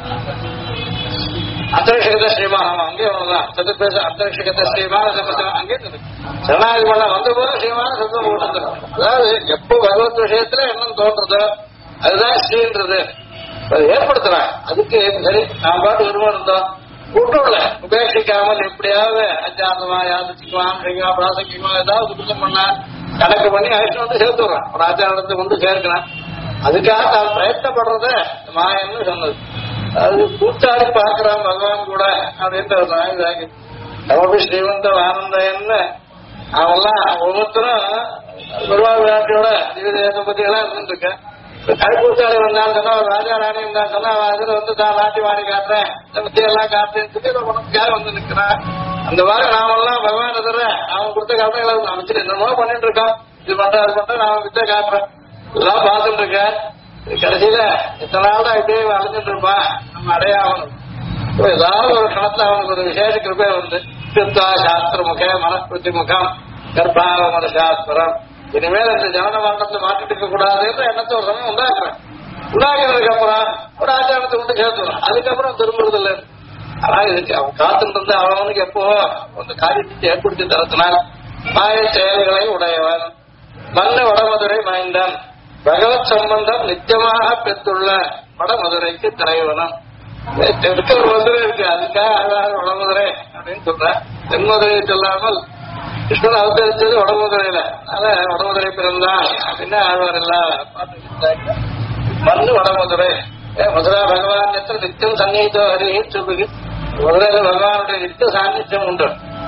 அந்தரிஷகத்தை ஸ்ரீமானம் அங்கே ஒண்ணுதான் சதுர்பேச அந்தரிஷகத்தை ஸ்ரீமான அங்கே சரணாகி பண்ண வந்த போது ஸ்ரீமான சத்தம் போட்டு. அதாவது எப்போ பகவத் விஷயத்துல என்ன தோன்றதோ அதுதான் ஸ்ரீன்றது ஏற்படுத்துறான். அதுக்கு சரி நான் பாட்டு விரும்பம் இருந்தோம் கூட்டுல உபேட்சிக்காமல் எப்படியாவது அஞ்சாந்தமா யாதிச்சுக்குமா பிராசங்கிக்குமா ஏதாவது சுத்தம் பண்ணா கணக்கு பண்ணி அழைச்சு வந்து சேர்த்துடுறான். ஒரு ஆச்சாரத்தை கொண்டு சேர்க்கிறான். அதுக்காக தான் பிரயத்தப்படுறத மாயன்னு சொன்னது. அது கூட்டாடி பார்க்கிறான் பகவான் கூட அப்படின்ட்டு நமக்கு ஸ்ரீமந்த ஆனந்தன்னு அவெல்லாம் ஒவ்வொருத்தரும் பெருமாள் விளையாட்டோட திவ்யதேச பத்தியெல்லாம் இருந்துட்டு இருக்கேன். கருப்பூச்சாலை வந்தாலும் சொன்னா ராஜா ராணி இருந்தா சொன்னா அதுல வந்து தான் நாட்டி வாடி காட்டுறேன் பத்தியெல்லாம் காட்டுறேன்னு உனக்காக வந்து நிற்கிறான். அந்த மாதிரி நாமெல்லாம் பகவான் எதிர அவன் கொடுத்த கருணைகளை அமைச்சு என்னமோ பண்ணிட்டு இருக்கான். இது பண்ற அது பண்ற நான் வித்த காட்டுறேன் இதெல்லாம் பார்த்துட்டு இருக்கேன். கடைசியில இத்தனை நாள் தான் இப்படியே அலைஞ்சிட்டு இருப்பான். நம்ம அடையாகணும். ஏதாவது ஒரு கணத்துல அவனுக்கு ஒரு விசேஷ கிருப்பை வந்து சாஸ்திர முகம் மனஸ்பிருத்தி முகம் கர்ப்பாவமத சாஸ்திரம் இனிமேல் இந்த ஜனன மரணத்தை மாற்றிட்டு இருக்க கூடாதுன்ற எண்ணத்தை ஒரு சமயம் உண்டாக்குறேன். உண்டாக்குறதுக்கு அப்புறம் ஒரு ஆச்சாரத்தை கொண்டு சேர்த்துறோம். அதுக்கப்புறம் திரும்புறது இல்லை. ஆனா இதுக்கு அவன் காத்துட்டு இருந்து அவனுக்கு எப்போ அந்த காரியத்தை ஏற்படுத்தி தரத்தினால் மாய செயல்களை உடையவன் மண்ண வடமதுரை மைந்தன் பகவத் சம்பந்தம் நிச்சயமாக பெற்றுள்ள வடமதுரைக்கு தலைவனம் எடுக்க ஒரு மதுரை இருக்கு. அதுக்காக வடமதுரை அப்படின்னு சொல்றேன். தென்மதுரை சொல்லாமல் கிருஷ்ணன் அவதரிச்சது வடமதுரையில. அதனால வடமதுரை பிறந்தான் அப்படின்னா ஆழ்வார் எல்லாம் பார்த்து மண்ணு வடமதுரை மதுரா பகவான் நித்தியம் சன்னிதோ ஹரி சொல்லுது. மதுரையில பகவானுடைய நித்திய சாநித்தியம் உண்டு.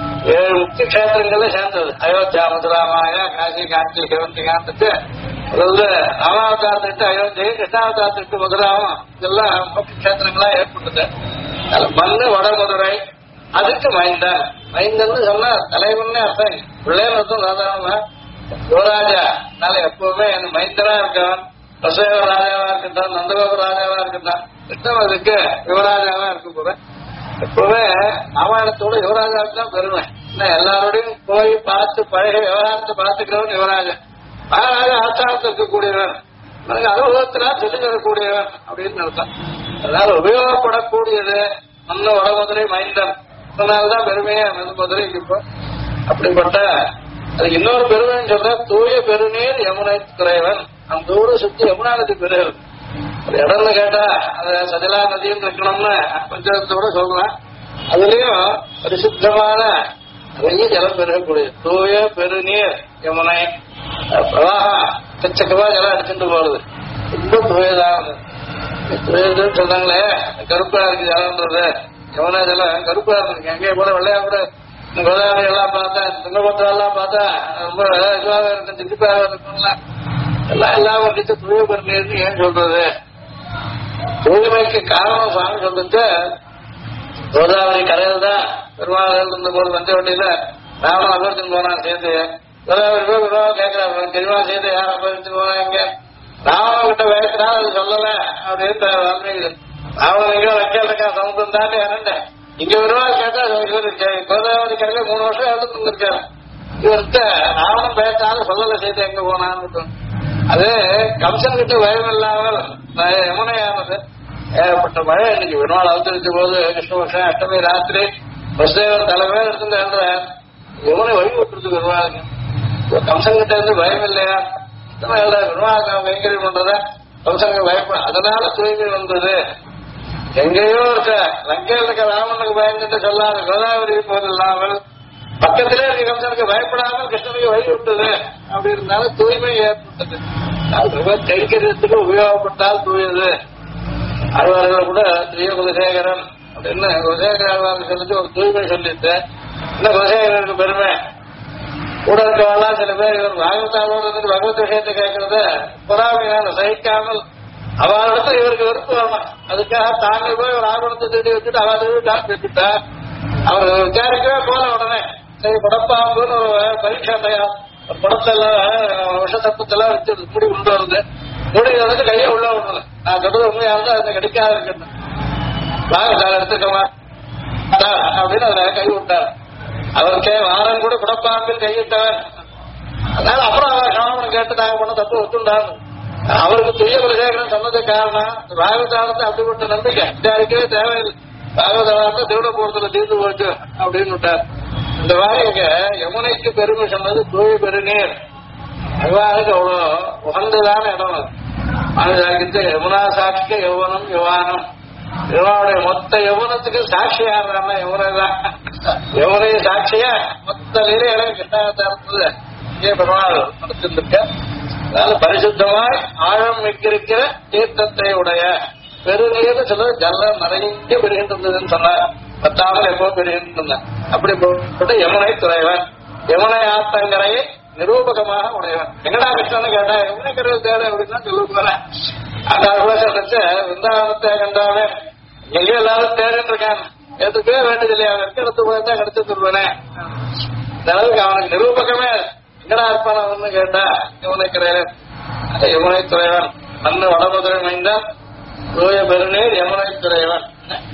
7 முக்கிய கஷேத்திரங்கள்ல சேர்ந்தது. அயோத்தியா மதுரா மாயா காசி காஞ்சி சிவந்தி காந்துட்டு ராமாவதாரத்துக்கு அயோத்தி கிருஷ்ணாவதாரத்துக்கு மதுராவும் இதெல்லாம் முக்கிய கஷேத்திரங்களா ஏற்பட்டது. மண்ணு வடமதுரை அதுக்கு மைந்தன் மைந்தன்னு சொன்னா தலைவன் அர்த்தம் பிள்ளைன்னு அர்த்தம் சாதாரணமா யுவராஜா அதனால எப்பவுமே என் மைந்தனா இருக்கவன் வசுதேவ ராஜாவா இருக்கட்டும் நந்தகோப ராஜாவா இருக்கட்டும் கிருஷ்ணவதுக்கு யுவராஜாவா இருக்க போறேன். எப்பவுமே ராமாயணத்தோட யுவராஜாவுக்கு தான் பெருமை. எல்லாரோடையும் போய் பார்த்து பழைய விவகாரத்தை பார்த்துக்கிறவன் யுவராஜா. மகாராஜா ஆச்சாரத்தை இருக்கக்கூடியவன் எனக்கு அனுபவத்தினா சொல்லி தரக்கூடியவன் அப்படின்னு அர்த்தம். அதனால உபயோகப்படக்கூடியது மண்ணு வடமதுரை மைந்தன் அதனாலதான் பெருமையா மதுரைக்கு இப்போ அப்படிப்பட்ட அதுக்கு இன்னொரு பெருமைன்னு சொல்ற தூய பெருநீர் யமுனை துறைவன் அந்த ஊரை சுத்தி யமுனா நதி பெருகள் ஒரு இடம்னு கேட்டா அது சஜலா நதின்னு இருக்கணும்னு பஞ்சாயத்தோட சொல்றேன். அதுலயும் பரிசுத்தமான நிறைய ஜலம் பெருகக்கூடியது தூய பெருநீர் யமுனை பிரவாகம் கச்சக்கவா ஜலம் அடிச்சுட்டு போறது ரொம்ப தூயதான். தூயதுன்னு சொன்னாங்களே கருப்பா இருக்கு ஜலம்ன்றது யமுனா ஜலம் கருப்பா இருக்கு. எங்கேயே கூட வெள்ளையா கூட கோதாவரி எல்லாம் பார்த்தா துங்கபத்திரம் எல்லாம் பார்த்தா ரொம்ப இதுவாக இருக்கும், திண்டிப்பாக இருக்கும்ல. எல்லாம் இல்லாம இருந்துச்சு தூய பெருநீர்னு ஏன் சொல்றது? தூய்மைக்கு காரணம் சுவாமி சொல்லிட்டு கோதாவரி கரையில் தான் பெருமாள் இருந்த போது வந்த வண்டியில ராவணன் அபகரிச்சுன்னு போனான் சேர்த்து. கோதாவரி போய் பெருமாள் கேட்கிறான், தெரியுமா சேர்த்து யார் அபகரிச்சுன்னு போனாங்க? ராவணன் கிட்ட பேசினா அது சொல்லல அப்படின்னு ராவணன் எங்கேயோ வைக்கல் இருக்கா சமுத்திரம் தாண்டி இறண்டேன். இங்க பெருமாள் கேட்டா கோதாவரி கரையில 3 வருஷம் எழுந்து இருக்காரு. இவர்கிட்ட ராவணன் பேசினாலும் சொல்லல சேர்த்து எங்க போனான்னு. அது கம்சன் கிட்ட பயம் இல்லாமல் யமுனையானது ஏற்பட்ட மழை. இன்னைக்கு பெருமாள் அவதரிச்ச போது கிருஷ்ணபக்ஷம் அஷ்டமி ராத்திரி வசுதேவர் தலைமையில இருந்து யமுனை வழிபட்டு பெருமாளுக்கு. கம்சன் கிட்ட இருந்து பயம் இல்லையா? பெருமாளுக்கு கைங்கரியம் பண்றத கம்சனுக்கு பயப்பட, அதனால தூய்மை வந்தது. எங்கேயோ இருக்க லங்கையில் இருக்க ராமனுக்கு பயந்துட்டு சொல்லாத கோதாவரி போது இல்லாமல் பக்கத்திலே இருக்க கம்சனுக்கு பயப்படாமல் கிருஷ்ணனுக்கு வழி விட்டது. அப்படி இருந்தாலும் தூய்மை ஏற்பட்டது. கைங்கரியத்துக்கு உபயோகப்பட்டால் தூயது. ஆழ்வார்கள் கூட திரிய குலசேகரன் அப்படின்னு குலசேகர ஆழ்வார்கள் சொல்லிட்டு ஒரு தூய்மை சொல்லிட்டு இன்னும் குலசேகரனுக்கு பெருமை. கூட இருக்கவெல்லாம் சில பேர் இவர் பாகவதாவோடு இருந்து பகவத் விஷயத்தை கேட்கறத பொறாமையான சகிக்காமல் அவளிடத்துல இவருக்கு வெறுப்பு வரணும். அதுக்காக தாங்கள் போய் ஒரு ஆவணத்தை தேடி வச்சுட்டு அவள் பெற்றுட்டா அவர் விசாரிக்கவே போல உடனே சரி படப்பாம்புன்னு ஒரு பரீட்சா தயார் ஒரு படத்தெல்லாம் விஷத்தப்பத்தெல்லாம் வச்சு முடி கொண்டு வருது. முடி வந்து கையை உள்ள விடல. நான் சொல்றது உண்மையா இருந்தா அதை கிடைக்காத இருக்கணும். வாங்க எடுத்துக்கமா அப்படின்னு அதுல கை விட்டார். அவருக்கே வாரம் கூட குடப்பாம்பில் கையிட்டவர். அதனால அப்புறம் அவர் கவனம் கேட்டு நாங்க பண்ண தப்பு ஒத்துண்டாரு. அவருக்கு துரிய குலசேகரன் சொன்னது காரணம் பாகவதாரத்தை அப்படிப்பட்ட நம்பிக்கை விசாரிக்கவே தேவையில்லை. பாகவதாரத்தை திருவிட போறதுல தீர்ந்து போச்சு அப்படின்னு விட்டார். இந்த மாதிரி இங்க யமுனைக்கு பெருமை சொன்னது தூய பெருநீர். பகவானுக்கு அவ்வளவு உகந்ததான இடம் அது. யமுனா சாட்சிக்கு யௌவனம் யுவானம். யமுனாவுடைய மொத்த யௌவனத்துக்கு சாட்சி யாருன்னா யமுனை தான். யமுனை சாட்சியா மொத்த நிலை இடம் கிருஷ்ணாவதாரத்துல இங்கே பெருமாள் நடத்திருக்க. அதனால பரிசுத்தமாய் ஆழம் மிக்கிருக்கிற தீர்த்தத்தை உடைய பெருநீர் சொல்ல ஜலம் நிறைய பெறுகின்றதுன்னு சொன்னார். பத்தாமல் எப்போ பெறுகின்றன. அப்படிப்பட்ட யமுனை துறைவன், யமுனை ஆத்தங்கரையை நிரூபகமாக உடையவன். எங்கடா கிருஷ்ணன்னு கேட்டா யமுனை கரையில் தேட அப்படின்னா சொல்ல போறேன். அந்த சொல்லிச்சு விருந்தாவனத்தை கண்டாவே எங்கேயும் எல்லாரும் தேடிட்டு இருக்காங்க. எதுக்கே வேண்டியது இல்லையா? அவன் இடத்து போயிருந்தா கிடைச்சு சொல்லுவேனே. இந்த அளவுக்கு அவனுக்கு நிரூபகமே எங்கடா இருப்பான் அவன்னு கேட்டா யமுனை கரையில. யமுனை துறைவன் மண்ணு வடமதுரை மைந்தான் தூய பெருநீர் யமுனை துறைவன்.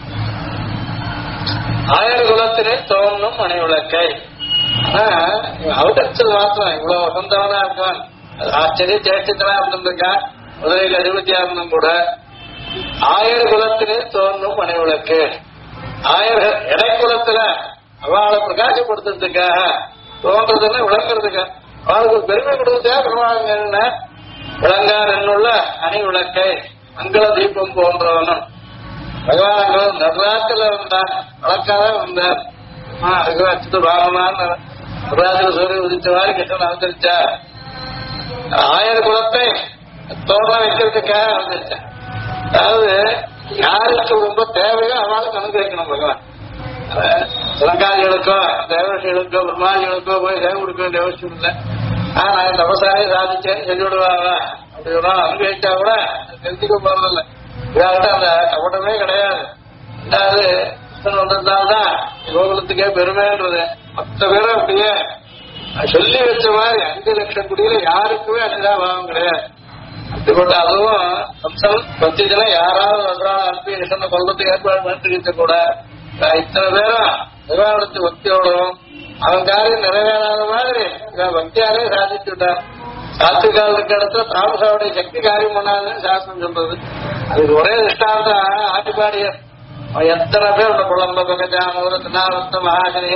ஆயிரம் குலத்திலே தோன்றும் மணி விளக்கை. ஆனா அவதரிச்சது மாத்திரம் இவ்வளவு வசந்தவனா இருக்கான். ஆச்சரிய சேஷ்டனா இருந்திருக்கான். முதலில் அதிபதியா இருந்தும் கூட ஆயிரம் குலத்திலே தோன்றும் மணி விளக்கு. ஆயிரம் இடைக்குலத்துல அவளை பிரகாசப்படுத்துறதுக்காக தோன்றதுன்னு விளங்குறதுக்காக அவளுக்கு ஒரு பெருமை கொடுத்தா பெருமாங்க விளங்கார் என்னுள்ள அணி விளக்கை மங்கள தீபம் போன்றவனும். பகவான் நவராத்திரில வந்தான், வழக்காக வந்தார். அதுக்கு பாவனான்னு நவராத்திரி சூரியன் உதித்த மாதிரி கிருஷ்ணன் அவதரிச்சா. ஆயிரம் குலத்தை தோன்ற வைக்கிறதுக்காக அவதரிச்சான். அதாவது யாருக்கு ரொம்ப தேவையோ அவளுக்கு அனுகிரகிக்கணும் பகவான். சிலங்காதிகளுக்கோ தேவர்களுக்கோ பிரம்மாதிகளுக்கோ போய் சேவை கொடுக்க வேண்டிய அவசியம் இல்லை. நான் தபசாரி சாதிச்சேன்னு சொல்லிவிடுவாங்க. அப்படி ஒரு நாள் அனுபவிச்சா கூட தெரிஞ்சுக்க போறதில்லை. இதாகிட்ட அந்த கபட்டமே கிடையாது. அதாவது கிருஷ்ணன் வந்திருந்தால்தான் கோகுலத்துக்கே பெருமைன்றது. மற்ற பேரும் அப்படியே சொல்லி வச்ச மாதிரி 5 லட்சம் குடியில யாருக்குமே அனிதாபாவம் கிடையாது. அப்படிப்பட்ட அதுவும் கம்சன் பத்தினா யாராவது வந்தாலும் அனுப்பி கிருஷ்ணனை கொல்றதுக்கு ஏற்பாடு பண்ணிட்டு கூட இத்தனை பேரும் பகவானுக்கு பக்தியோடும் அவன் காரியம் நிறைவேறாத மாதிரி பக்தியாரே சாதிச்சு விட்டார். சாத்துக்கால் இருக்க இடத்துல தாமசாவுடைய சக்தி காரியம் பண்ணாதுன்னு சாஸ்திரம் சொல்றது. அதுக்கு ஒரே திஷ்டாந்தம் ஆட்டுப்பாடியர். எத்தனை பேர் இந்த குழம்ப பகஜானத்த மகாஜனே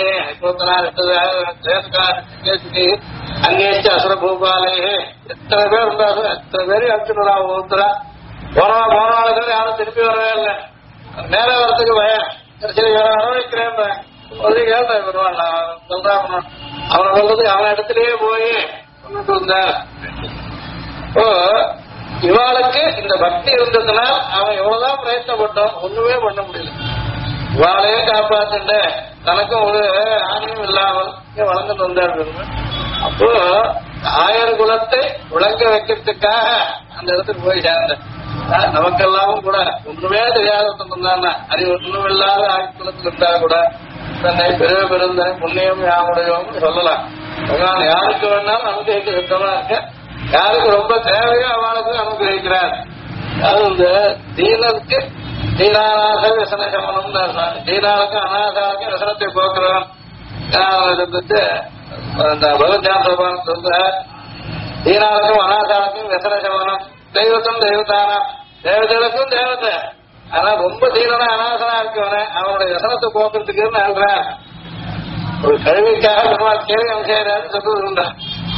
அங்கேச்சு அசுர பூபாலையே எத்தனை பேர் இருந்தாரு. எத்தனை பேரும் அடிச்சுடா ஒருத்தரா போனவாளுக்கு யாரும் திருப்பி வரவே இல்லை. நேரம் வரத்துக்கு பயம். சரி அரவணைக்கிறேன் கேட்டேன் வருவான் சொல்றான். அவனை சொல்றதுக்கு அவன் இடத்துலயே போய் கொண்டுட்டு வந்தார். இப்போ இவாளுக்கு இந்த பக்தி இருந்ததுனால் அவன் எவ்வளவுதான் பிரயத்தனப்பட்டோம் ஒண்ணுமே பண்ண முடியல. இவாளையே காப்பாத்துட்ட தனக்கும் ஒரு ஆணியும் இல்லாமல் இங்க வளர்ந்துட்டு வந்தார் பெருமாள். அப்போ ஆயர் குலத்தை விளங்க வைக்கிறதுக்காக அந்த இடத்துக்கு போய் சேர்ந்தேன். நமக்கெல்லாமும் கூட ஒன்றுமே தெரியாத இருந்தான்னா அறிவு ஒன்றும் இல்லாத ஆயுக்குலத்தில் இருந்தா கூட தன்னை பெரிய பெருந்தனை புண்ணியம் யாமுடையோம்னு சொல்லலாம். பகவான் யாருக்கு வேணாலும் அனுகிரகிக்க சுத்தமா இருக்க, யாருக்கு ரொம்ப தேவையோ அவளுக்கு அனுகிரகிக்கிறார். அது இந்த தீனருக்கு தீனாநாத விசன சமனம், தீனாளுக்கும் அநாதாவுக்கும் விசனத்தை போக்குறோம் இருந்துட்டு அந்த பகவத்யான் சோபான் சொல்ற தீனாளுக்கும் அநாதாவுக்கும் விசன சமனம், தெய்வத்தும் தெய்வத்தானம், தேவதைகளுக்கும் தேவத்தை. ஆனா ரொம்ப தீனனா அநாசனா இருக்கவன அவனுடைய விசனத்தை போக்குறதுக்குன்னு அல்றான். ஒரு கல்விக்காக பெருமாள் கேள்வி அம்சம் சொல்றது உண்டா?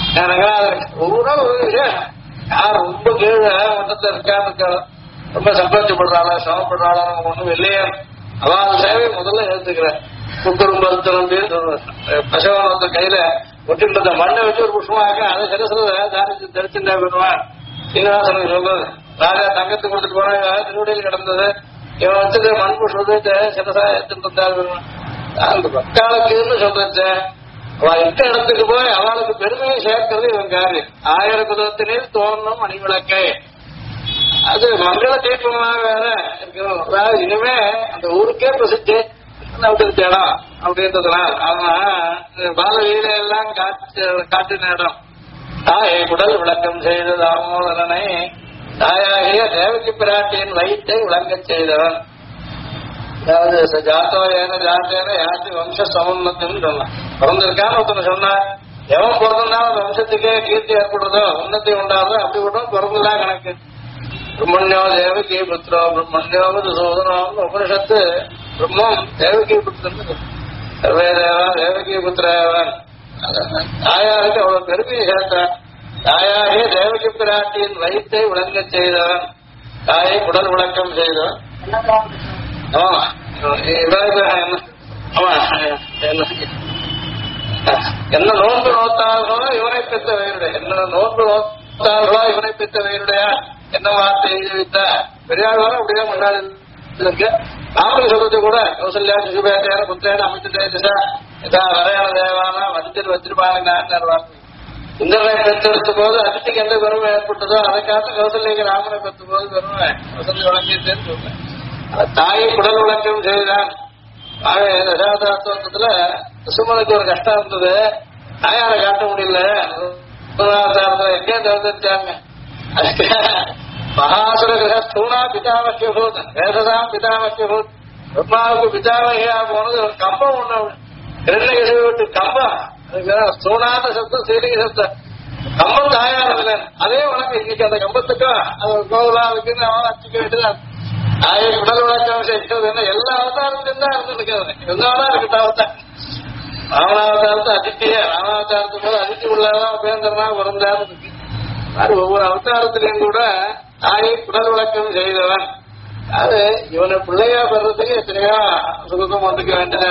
ஒவ்வொரு விஷயம் யார் ரொம்ப கீழே மொத்தத்தை இருக்கான்னு ரொம்ப சந்தோஷப்படுறாளா சிரமப்படுறாளா நமக்கு ஒண்ணும் இல்லையா, அவன் சேவை முதல்ல எடுத்துக்கிறேன். குக்கரும் மருத்துவம் சொல்றேன். பசவன் கையில ஒட்டிட்டு மண்ணை வச்சு ஒரு புஷ்பமாக அதை சிறசுல தானிச்சு தரிச்சுட்டா பெறுவான். சீனிவாசனுக்கு சொல்றது ராஜா தங்கத்துக்கு கொடுத்துட்டு போனாங்க, திருவடியில் கிடந்தது இவன் வச்சுட்டு மண் புஷ்பத்தை சிறசா எடுத்துட்டு இருந்தாரு பெறுவான். அந்த பக்காலத்துன்னு சொல்றது அவன் எந்த இடத்துக்கு போய் அவளுக்கு பெருமையை சேர்க்கிறது இவன் காரியம். ஆயிரம் குலத்தினில் தோன்றும் மணிவிளக்கை அது மங்கள தீபமாக வேற இருக்கணும். அதாவது இனிமே அந்த ஊருக்கே பிரசித்தி அவருக்கு இடம் அப்படின்றதுனால அவன் பாலவீர எல்லாம் காட்டின இடம். தாயை குடல் விளக்கம் செய்த தாமோதரனை தாயாகிய தேவகி பிராட்டியின் வயிற்றை விளங்கச் செய்தவன். அதாவது ஜாத்தோ ஏன ஜாத்தேன யாத்தி வம்ச சமன்னத்துன்னு சொன்னான். பிறந்திருக்கான்னு ஒருத்தனை சொன்னா எவன் பிறந்தாலும் அந்த வம்சத்துக்கே கீர்த்தி ஏற்படுறதோ உன்னத்தி உண்டாதோ அப்படி விட்டோம் பிறந்துதான் கணக்கு. பிரம்மண்யோ தேவகி புத்திரோ பிரம்மண்யோவது சோதனம் உபனிஷத்து பிரம்மம் தேவகி புத்திரன் சர்வே தேவா தேவகி புத்திரவன். தாயாருக்கு அவ்வளவு பெருமையை சேர்த்தான். தாயாரே தேவகி பிராட்டியின் வயிற்றை விளங்க செய்தவன், தாயை உடல் விளக்கம் செய்தவன். ஆமா என்ன நோன்பு நோத்தார்களோ இவனை பெற்ற வயிறுடைய, என்ன நோன்பு நோத்தார்களோ இவனை பெற்ற வயிறுடைய என்ன வார்த்தை எழுதி வைத்த பெரியாழ்வாரும் அப்படிதான் கொண்டாடி இருக்கு. நாமளும் சொல்றது கூட கௌசல்யா சிசுபேட்டையான புத்திரேன அமைச்சே திசா இதா வரையான தேவானா வஞ்சில் வச்சிருப்பாங்க. இந்திரனை பெற்றெடுத்த போது அதிர்ச்சிக்கு எந்த பெருமை ஏற்பட்டதோ அதை காத்து கௌசல்யக்கு ராமனை பெற்ற போது பெருமை கௌசல்ய வழங்கியதேன்னு சொல்றேன். தாயை குடல் விளக்கம் செய்தான். தசாவதாரத்துவத்துல சுமனுக்கு ஒரு கஷ்டம் இருந்தது, தாயாரை காட்ட முடியல. எங்கே தவிர்த்தாங்க மகாசுர கிரகஸ்தூணா பிதாமக்கிய பூத் வேததாம் பிதாமக்கிய பூத் பிரம்மாவுக்கு பிதாமகியா போனது ஒரு கம்பம் ஒண்ணு இரண்டு விட்டு கம்பம் ஸ்தூணாத சப்தம் சீலிங்க சப்தம் கம்பம் தாயாரதுல அதே வழக்கு இன்னைக்கு அந்த கம்பத்துக்கும் அது ஒரு கோவிலா இருக்குன்னு அவன் அச்சுக்க வேண்டியதான். தாயை உடல் விளக்கம் செய்வது என்ன எல்லா அவதாரத்தையும் தான் இருந்திருக்கிறது. எல்லாம் இருக்கட்டும் அவதாரம் ராமனாவதாரத்தை அதித்திய ராமாவதாரத்து போது அதித்தி உள்ளதான் உபேந்திரனா பிறந்தாரு இருக்கு. அது ஒவ்வொரு அவதாரத்திலையும் கூட தாயை உடல் விளக்கம் செய்தவன். அது இவனை பிள்ளையா பெறதுக்கு எத்தனையோ சுகம் வந்துக்க வேண்டியதா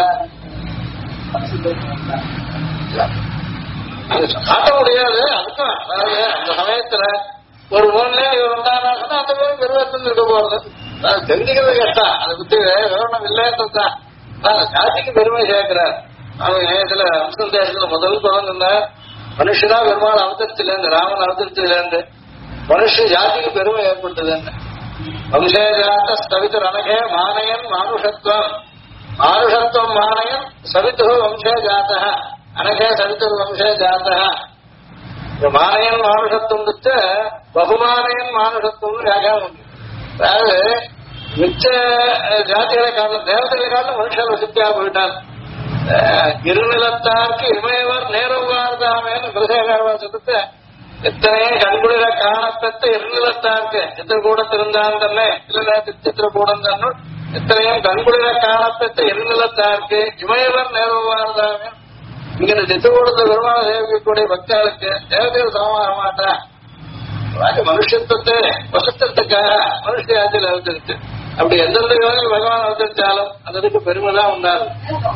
அது காட்ட முடியாது. அதுக்கும் அதாவது அந்த சமயத்துல ஒரு மூணுல இவர் வந்தாருன்னா அந்த பேரும் பெருவத்தில் இருக்க போறது அது தெரிஞ்சுக்கிறது கஷ்டம். அதை பத்தி விவரணம் இல்லைன்றதுதான் ஜாதிக்கு பெருமை சேர்க்கிறார். அவங்க நேரத்துல அம்சம் தேசத்துல முதல் பிறந்த மனுஷனா பெருமாள் அவதரிச்சிலேருந்து ராமன் அவதரிச்சதுலேருந்து மனுஷ ஜாதிக்கு பெருமை ஏற்பட்டதுன்னு வம்சேஜாத்த சவித்து அனகே மானயன் மானுஷத்துவம் மானுஷத்துவம் மானயன் சவித்து வம்சே ஜாத்த அனகே சவித்து வம்சே ஜாத்த மானயன் மானுஷத்துவம் வச்சு பகுமானயன் மானுஷத்துவம் வியாக்கியானம் உண்டு. அதாவது மிச்ச ஜாதிகளை காரணம் தேவதைகளை காரணம் மனுஷன் வசித்தியா போயிட்டான். இருநிலத்தாருக்கு இமையவர் நேரவார்தாமேன்னு பிரதேசத்தை எத்தனையோ கண்குளிர காணப்பட்ட இருநிலத்தாருக்கு சித்திரக்கூடத்திருந்தான் தன்னை இல்ல சித்திரக்கூடம் தன்னு எத்தனையோ கண்குளிர காணப்பட்ட இருநிலத்தாருக்கு இமையவர் நேரவார்தாமே இங்க சித்திரக்கூடத்தை பெருமான சேவிக்கக்கூடிய பக்தர்களுக்கு தேவதைகள் சமமாக மாட்டா மனுஷத்துவத்தை வசத்துக்காக மனுஷ ஆட்சியில் அவதரிச்சு அப்படி எந்தெந்த யோகம் பகவான் அவதரிச்சாலும் அதற்கு பெருமைதான் உண்டாது.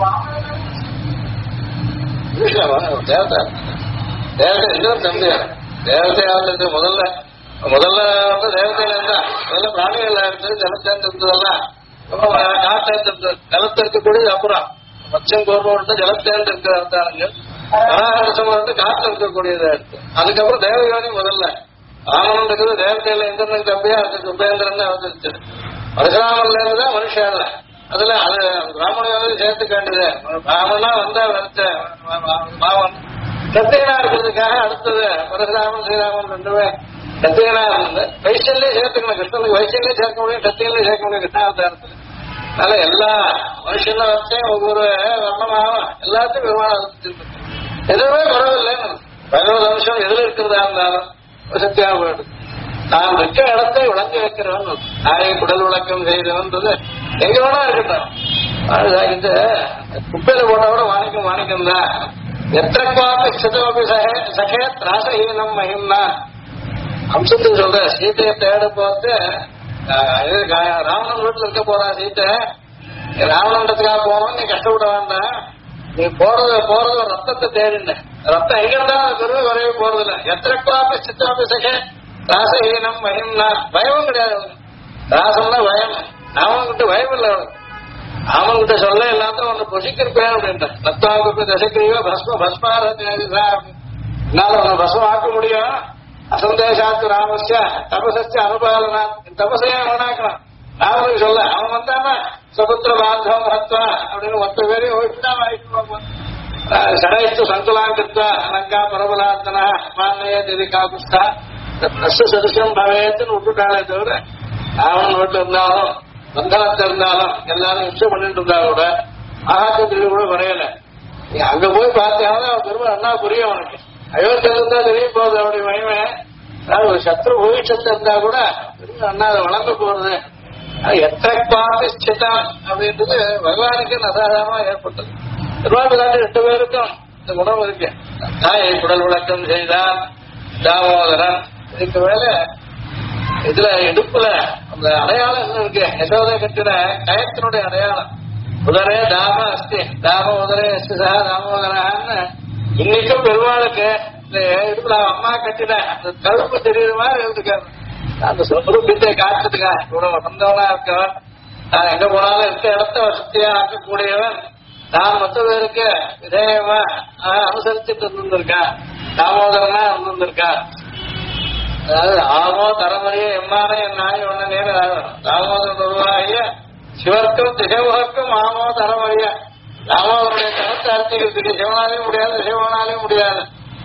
தேவதை இன்னொரு தம்பியார் தேவதை அவதரிச்சு முதல்ல வந்து தேவதையில இருந்தா முதல்ல பிராணிகள் இருந்தது ஜலத்தேர்ந்து இருந்ததெல்லாம் காற்றேர்ந்து நிலத்திற்கு கூடியது. அப்புறம் மச்சம் கோர்ம ஜலத்தேர்ந்து இருக்கிற அவதாரங்கள். பராகரசம் காட்டுல இருக்கக்கூடியதா இருக்கு. அதுக்கப்புறம் தேவயோனி முதல்ல ராமன் இருக்குது. தேவதையில இந்திரனுக்கு தம்பியா அதுக்கு உபேந்திரன் அவதரிச்சது. பரசுராமன்ல இருந்துதான் மனுஷன். அதுல அது பிராமண சேர்த்துக்க வேண்டியது. பிராமணனா வந்தா வருத்த பாவன் சத்தியனா இருக்கிறதுக்காக அடுத்தது பரசுராமன் ஸ்ரீராமன் ரெண்டுமே சத்தியனா இருந்தது. வைசல்யே சேர்த்துக்கணும். கிருஷ்ணனுக்கு வைசல்யே சேர்க்க முடியும், சத்தியிலே சேர்க்க முடியும் கிருஷ்ணாவதாரத்துல. அதனால எல்லா மனுஷன வச்சையும் ஒவ்வொரு வர்ணமாகவும் எல்லாத்தையும் பெருமாள் எதுவுமே குறவில்லைன்னு பகவத் அம்சம் எதுல இருக்கிறதா இருந்தாலும் சத்தியாக போயிடுது. நான் இருக்க இடத்தை விளங்க வைக்கிறவன் நாயை குடல் விளக்கம் செய்தவன்றது எங்க வேணா இருக்கட்டும். இந்த குப்பையில போட்டோட வாணிக்கம் தான். எத்தனை சிதமபி சகே திராசஹீனம் மகிம்னா அம்சத்துக்கு சொல்ற சீத்தையை தேட போட்டு ராவணன் வீட்டுல இருக்க போறா சீத்தை. ராவணன்றதுக்காக போனோம், நீ கஷ்டப்பட வேண்டாம். நீ போறது ஒரு ரத்தத்தை தேடின ரத்தம் எங்க இருந்தாலும் பெருமை குறைய போறது இல்லை. எத்தனை சித்தாபி சகே ராசஹீனம் மகிம்னா பயமும் கிடையாது. ராசம்னா பயம். ராவன்கிட்ட பயம் இல்லை. அவன்கிட்ட சொல்ல எல்லாத்தையும் ஒண்ணு புசிக்கிறப்பேன் அப்படின்ற ரத்தாவுக்கு தசைக்கிரியோ என்னால உன்னை பஸ்மம் ஆக்க முடியும். அசந்தேசாத்து ராமஸ்ய தபசஸ்ய அனுபாலனா தபசையா அவனாக்கலாம். ராமனுக்கு சொல்ல அவன் வந்தானா சபுத்திர பாந்தவம் ஹத்வா அப்படின்னு மொத்த பேரையும் ஓய்ட்டுதான் வாய்ப்பு சடைத்து சங்குலாங்கிருத்தா அனங்கா பரபலாத்தனா மான்னைய திதி காபுஸ்தா நஷ்ட சதுசம் பவேத்துன்னு விட்டுட்டாலே தவிர ராவணன் வீட்டுல இருந்தாலும் பந்தனத்துல இருந்தாலும் எல்லாரும் விஷயம் பண்ணிட்டு இருந்தா கூட மகாத்திரி கூட குறையல. நீ அங்க போய் பார்த்தேன்னா பெருமை அண்ணா புரியும் அவனுக்கு. அயோத்தியில இருந்தா தெரிய போகுது அவருடைய மகிமை. அதாவது ஒரு சத்ரு பவிஷத்து இருந்தா கூட பெருமை அண்ணா அதை வளர்ந்து போறது. எத்தனை பார்த்து சித்தம் அப்படின்றது பகவானுக்கு அசாதாரணமா ஏற்பட்டது. பெருமாள் ரெண்டு பேருக்கும் இந்த குணம் இருக்கு. தாயை குடல் விளக்கம் செய்தான் தாமோதரன். இதுக்கு மேல இதுல இடுப்புல அந்த அடையாளம் என்ன இருக்கு? யசோதை கட்டின கயத்தினுடைய அடையாளம். உதரே தாம அஸ்தி தாம உதரே அஸ்திசா தாமோதரான்னு இன்னைக்கும் பெருமாளுக்கு இந்த இடுப்புல அம்மா கட்டின அந்த கழுப்பு தெரியுற மாதிரி இருந்துக்காரு. அந்த சொருப்பத்தை காட்டுறதுக்காக இவ்வளவு வசந்தவனா இருக்கவன். நான் எங்க போனாலும் இருக்க இடத்த வசதியா ஆக்கக்கூடியவன். நான் மற்ற பேருக்கு விதேயமா அனுசரிச்சுட்டு இருந்திருக்கான். தாமோதரனா இருந்திருக்கா. அதாவது ஆமோ தரமறிய எம்மானே என் நாய் ஒண்ணு நேரம் தாமோதரன் உருவாகிய சிவர்க்கும் திசைமுகக்கும் ஆமோ தரமறிய தாமோதரனுடைய கருத்தை அர்த்திக்கிறதுக்கு சிவனாலையும் முடியாது, சிவனாலையும் முடியாது.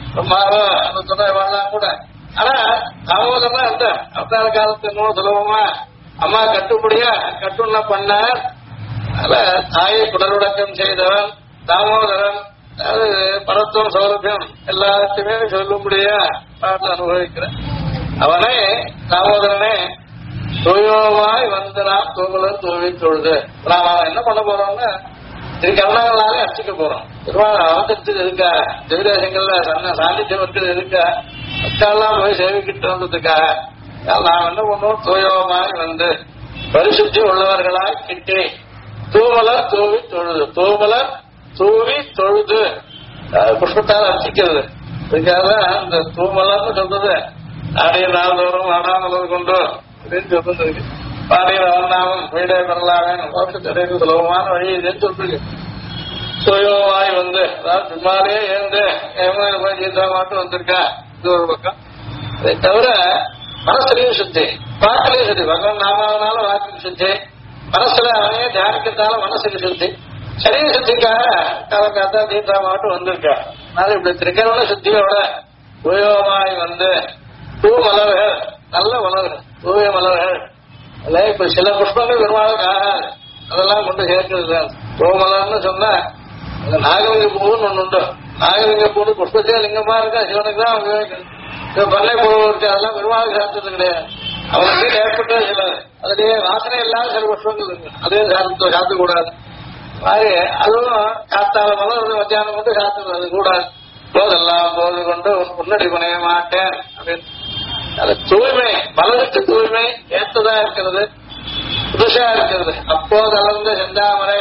வாழலாம் கூட. ஆனா தாமோதரன் அந்த அவதார காலத்து இன்னும் சுலபமா அம்மா கட்டுப்படியா கட்டுண்ண பண்ணார். அதுல தாயை குடலுடக்கம் செய்தவன் தாமோதரன். அதாவது பரத்துவம் சௌரபியம் எல்லாத்தையுமே சொல்லும்படியா பாட்டில் அனுபவிக்கிறேன். அவனே தாமோதரனே தூயோவாய் வந்தனாம் தூவலர் தூவி தொழுது. நாம என்ன பண்ண போறோம்னா திருக்கரணங்களாலே அர்ச்சிக்க போறோம். பெருமாள் அவதரிச்சது இருக்கா, திவ்யதேசங்கள்ல சாநித்தியம் இருக்கிறது இருக்கா, மக்கள்லாம் போய் சேவிக்கிட்டு வந்ததுக்காக நாம் என்ன பண்ணுவோம்? தூயோவாய் வந்து பரிசுத்தி உள்ளவர்களாய் கிட்டே தூவலர் தூவி தொழுது. தூவலர் தூவி தொழுது புஷ்பத்தால் அர்ச்சிக்கிறது. இதுக்காக இந்த தூமலர்னு சொல்றது ஆடிய நாள்தோறும் ஆடாமலர் கொண்டு அப்படின்னு சொல்லிருக்கு. பாடிய அவனாவும் வீடே பெறலாவேன் மோட்சத்தடைக்கு சுலபமான வழி இதுன்னு சொல்லிருக்கு. சுயோவாய் வந்து அதாவது சும்மாலே ஏந்து ஏமாதிரி போய் ஜீதா மாட்டு வந்திருக்கா. இது ஒரு பக்கம். அதை தவிர மனசுலையும் சுத்தி, வாக்குலையும் சுத்தி. பகவான் நாமாவனாலும் வாக்குக்கு சுத்தி, மனசுல அவனையே தியானிக்கிறதால மனசுக்கு சுத்தி, சரீர சுத்திக்காக காலக்காத்தா தீர்த்தா மாட்டு வந்திருக்கா. அதனால இப்படி திரிகரண சுத்தியோட தூயோமாய் வந்து தூ மலர்கள் நல்ல மலர்கள் தூய மலர்கள் அல்ல. இப்ப சில புஷ்பங்கள் பெருமாளுக்கு ஆகாது, அதெல்லாம் கொண்டு சேர்க்கிறது. தூமலர்னு சொன்னா நாகலிங்க பூன்னு ஒண்ணு உண்டு. நாகலிங்க பூன்னு புஷ்பத்தே லிங்கமா இருக்கா, சிவனுக்கு தான் உபயோகிக்கணும். பண்ணை பூ இருக்கு, அதெல்லாம் பெருமாளுக்கு சாப்பிட்டது கிடையாது. அவனுக்கு ஏற்பட்ட சில அதுலயே வாசனை இல்லாத சில புஷ்பங்கள் இருக்கு, அதே சாப்பிடக்கூடாது. மாதிரி அதுவும் காத்தால மலர் மத்தியானம் கொண்டு சாப்பிடுறது கூடாது. போதெல்லாம் போது கொண்டு முன்னாடி புனைய மாட்டேன் அப்படின்னு. அது தூய்மை, மலருக்கு தூய்மை ஏற்றதா இருக்கிறது, புதுசா இருக்கிறது. அப்போது அளந்த செந்தாமரை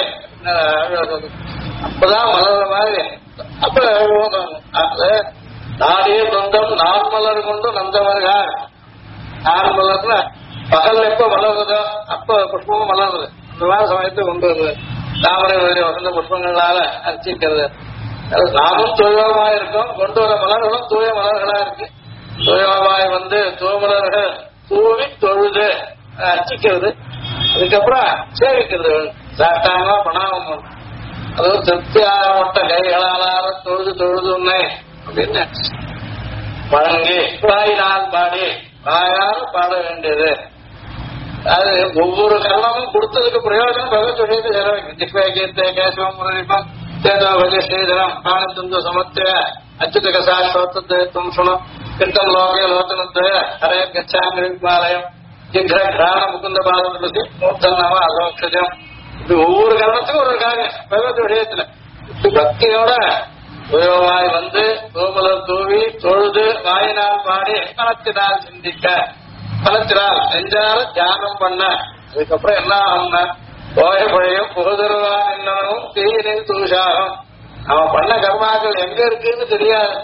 அப்பதான் மலர்ற மாதிரி. அப்ப அது நாடிய தொண்டம் நான் மலர் கொண்டு நந்தவர்கள். நான் மலர்னா பகல் எப்ப மலர்றதோ அப்ப புஷ்பமும் மலர்றது. அந்த மாதிரி சமயத்தை கொண்டு வருது. தாமரை முதலிய வசந்த புஷ்பங்களால அர்ச்சிக்கிறது. நாமும் தூயமாக இருக்கும், கொண்டு வர மலர்களும் தூய மலர்களா இருக்கு. தூயமாய் வந்து தூமலர்கள் தூவி தொழுது அர்ச்சிக்கிறது. அதுக்கப்புறம் சேவிக்கிறது சாட்டாம பணாமம். அதுவும் திருப்தியாக மொட்ட கைகளால தொழுது தொழுது உன்னை அப்படின்னு வழங்கி வாயினால் பாடி வாயால் பாட வேண்டியது. அது ஒவ்வொரு கர்மமும் கொடுத்ததுக்கு பிரயோஜனம் பகவத் விஷயத்தை செலவழிக்கும். திக்வேகீர்த்தே கேசவம் முரளிப்பம் தேதோ பஜ ஸ்ரீதரம் ஆனந்தந்து சமத்திய அச்சுத கசாஸ்வத்தத்தை தும்சுணம் கிருத்தம் லோகே லோச்சனத்தை ஹரே கச்சாமிபாலயம் ஜிக்ர கிராண முகுந்த பாதத்தை மூத்தநாம அலோக்ஷஜம். இது ஒவ்வொரு கர்மத்துக்கும் ஒரு காரியம் பகவத் விஷயத்துல பக்தியோட உயவாய் வந்து தூமலர் தூவி தொழுது வாயினால் பாடி மனத்தினால் சிந்திக்க மனத்தினால் நெஞ்சால தியானம் பண்ண. அதுக்கப்புறம் என்ன ஆகும்னா போய பழையும் புகதருவான் என்னனும் தீயினில் தூஷாகும். அவன் பண்ண கர்மாக்கள் எங்க இருக்குன்னு தெரியாது.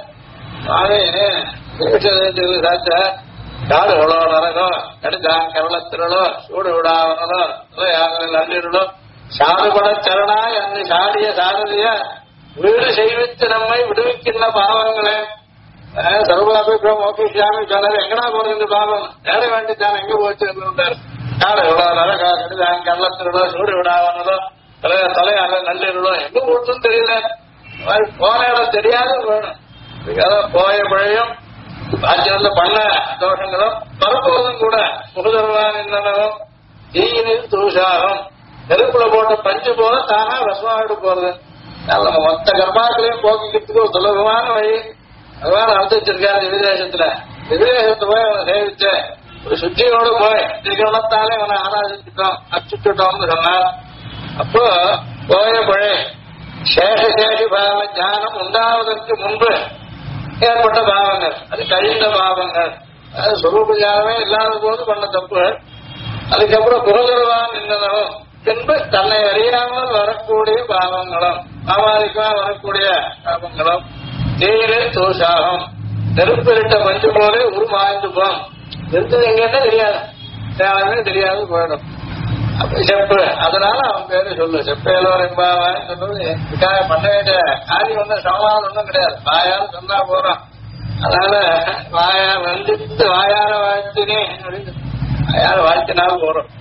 சாத்த காடு எவ்வளோ நரகம் கடிதான் கரளத்திரளோ சூடு விடாவனோ யாரும் நன்றிடலோ சாதுபட சரணாய் அன்னை சாடிய சாரதிய வீடு செய்வித்து நம்மை விடுவிக்கின்ற பாவங்களே சர்வாபிரம் ஓகேஷாமி சொன்னார். எங்கடா போறது இந்த பாவம் தேட வேண்டித்தான் எங்க போச்சு காடு எவ்வளவு நரகம் கடிதான் கரளத்திரளோ சூடு விடாவனோ தலையால நன்றிடலோ எங்க போச்சுன்னு தெரியல. போன இடம் தெரியாது வேணும். போய பழையும் ராஜ்யம் பண்ண தோஷங்களும் பரப்புவதும் கூட முகதர்வான் என்னவும் தீயினில் தூஷாகும். நெருப்புல போட்ட பஞ்சு போல தானா ரசமாவிட்டு போறது. நம்ம மொத்த கர்மாக்களையும் போக்கிக்கிறதுக்கு ஒரு சுலபமான வழி அதுதான் அனுப்பிச்சிருக்காரு. விதேசத்துல விதேசத்தை போய் அவனை சேவிச்ச ஒரு சுத்தியோடு போய் திகரணத்தாலே அவனை ஆராதிச்சுட்டோம் அச்சுட்டோம்னு சொன்னார். அப்போ போய பழைய சேஷசேஷி பாவ ஞானம் உண்டாவதற்கு முன்பு ஏற்பட்ட பாவங்கள், அது கழிந்த பாவங்கள், அது சொரூப ஞானமே இல்லாத போது பண்ண தப்புகள். அதுக்கப்புறம் புகழருவான் நின்றதும் பின்பு தன்னை அறியாமல் வரக்கூடிய பாவங்களும் பாவாதிக்கமாக வரக்கூடிய பாவங்களும் தீயிலே தோஷாகும். நெருப்பிலிட்ட மஞ்சு போல உருமாய்ந்து போம். இருந்தது எங்கன்னு தெரியாது, தேவையே தெரியாது போயிடும். அப்படி செப்பு, அதனால அவன் பேரு சொல்லு செப்பேலோர் என்பாவான்னு சொல்றது. இதுக்காக பண்ண வேண்டிய காரியம் ஒன்றும் சமாதானம் ஒன்றும் கிடையாது. வாயால் சொன்னா போறோம். அதனால வாயால் வந்துட்டு வாயார வாழ்த்தினே அப்படின்னு வாயார வாழ்த்தினாலும் போறோம்.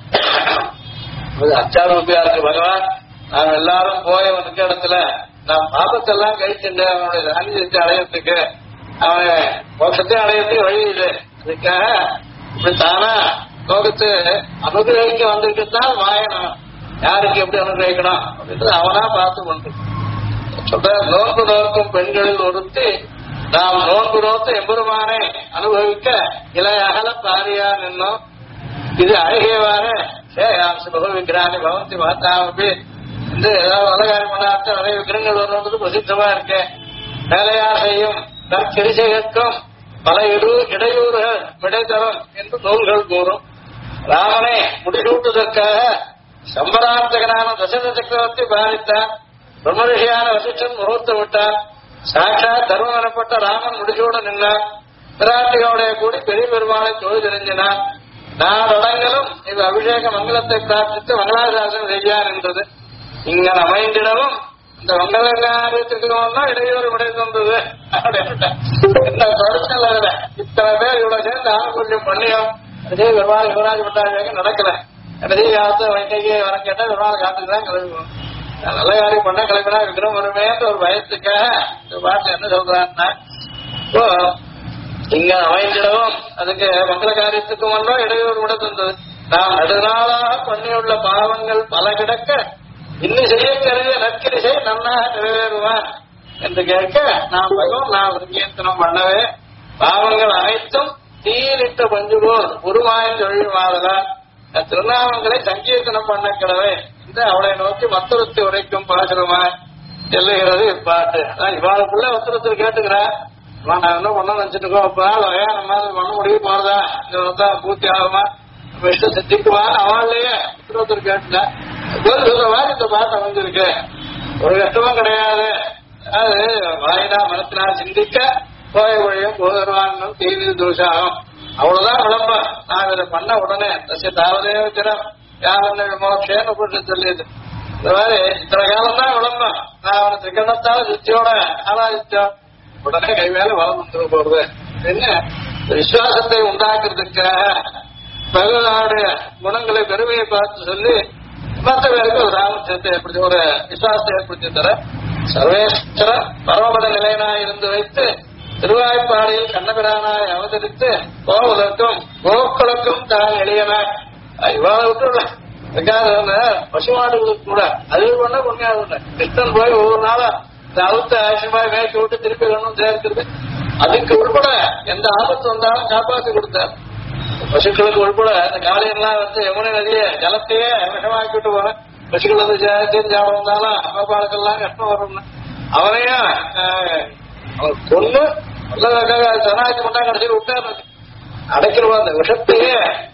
அச்சாரூபியா இருக்கு பகவான். நாம் எல்லாரும் போய் அவனுக்கு இடத்துல நான் பாபத்தெல்லாம் கழிச்சுட்டு அவனுடைய சாநிதியத்தை அடையறதுக்கு அவன் மோட்சத்தை அடையறதுக்கு வழி இல்லை. அதுக்காக இப்படி தானா லோகத்து அனுகிரகிக்க வந்துட்டுதான் வாயணும். யாருக்கு எப்படி அனுகிரகிக்கணும் அப்படின்றது அவனா பார்த்து கொண்டு சொல்ற. நோன்பு நோக்கும் பெண்களில் ஒருத்தி நாம் நோன்பு நோத்து எம்பெருமானை அனுபவிக்க இலையகல பாரியா நின்னோம். இது அழகியவான விக்கிராணி பவந்தி மாத்தாமி என்று ஏதாவது அலகாரம் பண்ணாத்த நிறைய விக்கிரங்கள் வருவது பிரசித்தமா இருக்கு. வேலையார் செய்யும் தற்கிரிசைக்கும் பல இடையூறுகள் விடைத்தரும் என்று நூல்கள் கூறும். ராமனை முடிசூட்டுவதற்காக சம்பராந்தகனான தசரத சக்கரவர்த்தி பாதித்தார். பிரம்மரிஷியான வசிஷ்டன் முகூர்த்தம் விட்டார். சாட்சாத் தர்மம் எனப்பட்ட ராமன் முடிசூட நின்றார். பிராட்டியோடைய கூடி பெரிய பெருமாளை தொழுதெறிஞ்சினார். நாடங்களும் இது அபிஷேக மங்களத்தை பிரார்த்தித்து மங்களாசாசனம் செய்யார் என்றது. இங்க அமைந்திடவும் இந்த மங்கள காரியத்துக்கு இடையூறு விடை தந்தது என்ன தொடர்ச்சல் அதுல இத்தனை பேர் இவ்வளவு சேர்ந்து ஆணுக்குள்ளியம் பண்ணியும் அதே பெருமாள் யுவராஜ் பட்டாபிஷேகம் நடக்கல. கடைசி காலத்து வைக்கைக்கு வர கேட்டா பெருமாள் காத்துக்குதான் கிளம்புவோம். நல்ல காரியம் பண்ண கிளம்பினா விக்ரம் வருமேன்ற ஒரு பயத்துக்காக இந்த பாட்டு என்ன சொல்றான்னா இப்போ இங்க அமைந்திடவும் அதுக்கு மங்கள காரியத்துக்கும் வந்தோம் இடையூறு விட தந்தது. நாம் நெடுநாளாக பண்ணியுள்ள பாவங்கள் பல கிடக்க இன்னும் செய்ய கருதிய நற்கிரிசை நன்னாக நிறைவேறுவான் என்று கேட்க நாம் பகவான் நாம் சங்கீர்த்தனம் பண்ணவே பாவங்கள் அனைத்தும் தீயிலிட்ட பஞ்சு போல் உருமாயம் தொழில்மாறதான் திருநாமங்களை சங்கீர்த்தனம் பண்ண கிடவே என்று அவளை நோக்கி மத்திரத்தை உரைக்கும் பாசுரமாய் செல்லுகிறது இப்பாட்டு. இவாளுக்குள்ள மத்திரத்தில் கேட்டுக்கிறேன். நான் என்ன பண்ண நினைச்சிட்டு இருக்கோம். அப்ப நம்ம பண்ண முடிவு போறதா இந்த பூர்த்தி ஆகுமா இஷ்டம் சித்திக்குமா அவள்லயே மத்திரத்தில் கேட்டுட்டேன். மாதிரி இந்த பாட்டு அமைஞ்சிருக்கு. ஒரு கஷ்டமும் கிடையாது. அது வாயினா மனத்தினால் சிந்திக்க போய வழியும் போதர்வான்களும் தீவிர தோஷாகும். அவ்வளவுதான் விளம்பரம். நான் இதை பண்ண உடனே தாவதே வச்சிடும் யாரும் மோட்சேன்னு சொல்லி சொல்லியது. இந்த மாதிரி இத்தனை காலம் தான் விளம்பம் நான் அவனை திக்கணத்தால சுத்தியோட ஆராதிச்சோம் உடனே கை மேல வளம் வந்துட போறது என்ன விசுவாசத்தை உண்டாக்குறதுக்காக பகவானுடைய குணங்களை பெருமையை பார்த்து சொல்லி மற்ற பேருக்கு ஒரு சாமர்த்தியத்தை ஏற்படுத்தி ஒரு விசுவாசத்தை ஏற்படுத்தி தர சர்வேஸ்வர பரமபத நிலையனாய் இருந்து வைத்து திருவாய்ப்பாடியில் கண்ணபிரானாய் அவதரித்து கோவுலக்கும் கோக்களுக்கும் தான் எளியனாய் இவாளை விட்டு பசுமாடுகளுக்கு கூட அது பண்ண புண்ணியாது கிருஷ்ணன் போய் ஒவ்வொரு நாளும் இந்த அழுத்த ஆசியமாய் மேய்ச்சி விட்டு திருப்பி வேணும் சேர்க்கிறது அதுக்கு உட்பட எந்த ஆபத்து வந்தாலும் காப்பாற்றி கொடுத்தார் பசுக்களுக்கு உட்பட இந்த காலையெல்லாம் வந்து யமுனை நதியை ஜலத்தையே விஷமாக்கிட்டு போறேன் பசுக்கள் வந்து சாப்பிட வந்தாலும் அம்மாப்பாளுக்கெல்லாம் கஷ்டம் வரும்னு அவனையும் அவன் கொண்டு ஜனாதி கொண்டா கடைசியில் விட்டாரு அடைக்கிறவன் அந்த விஷத்தையே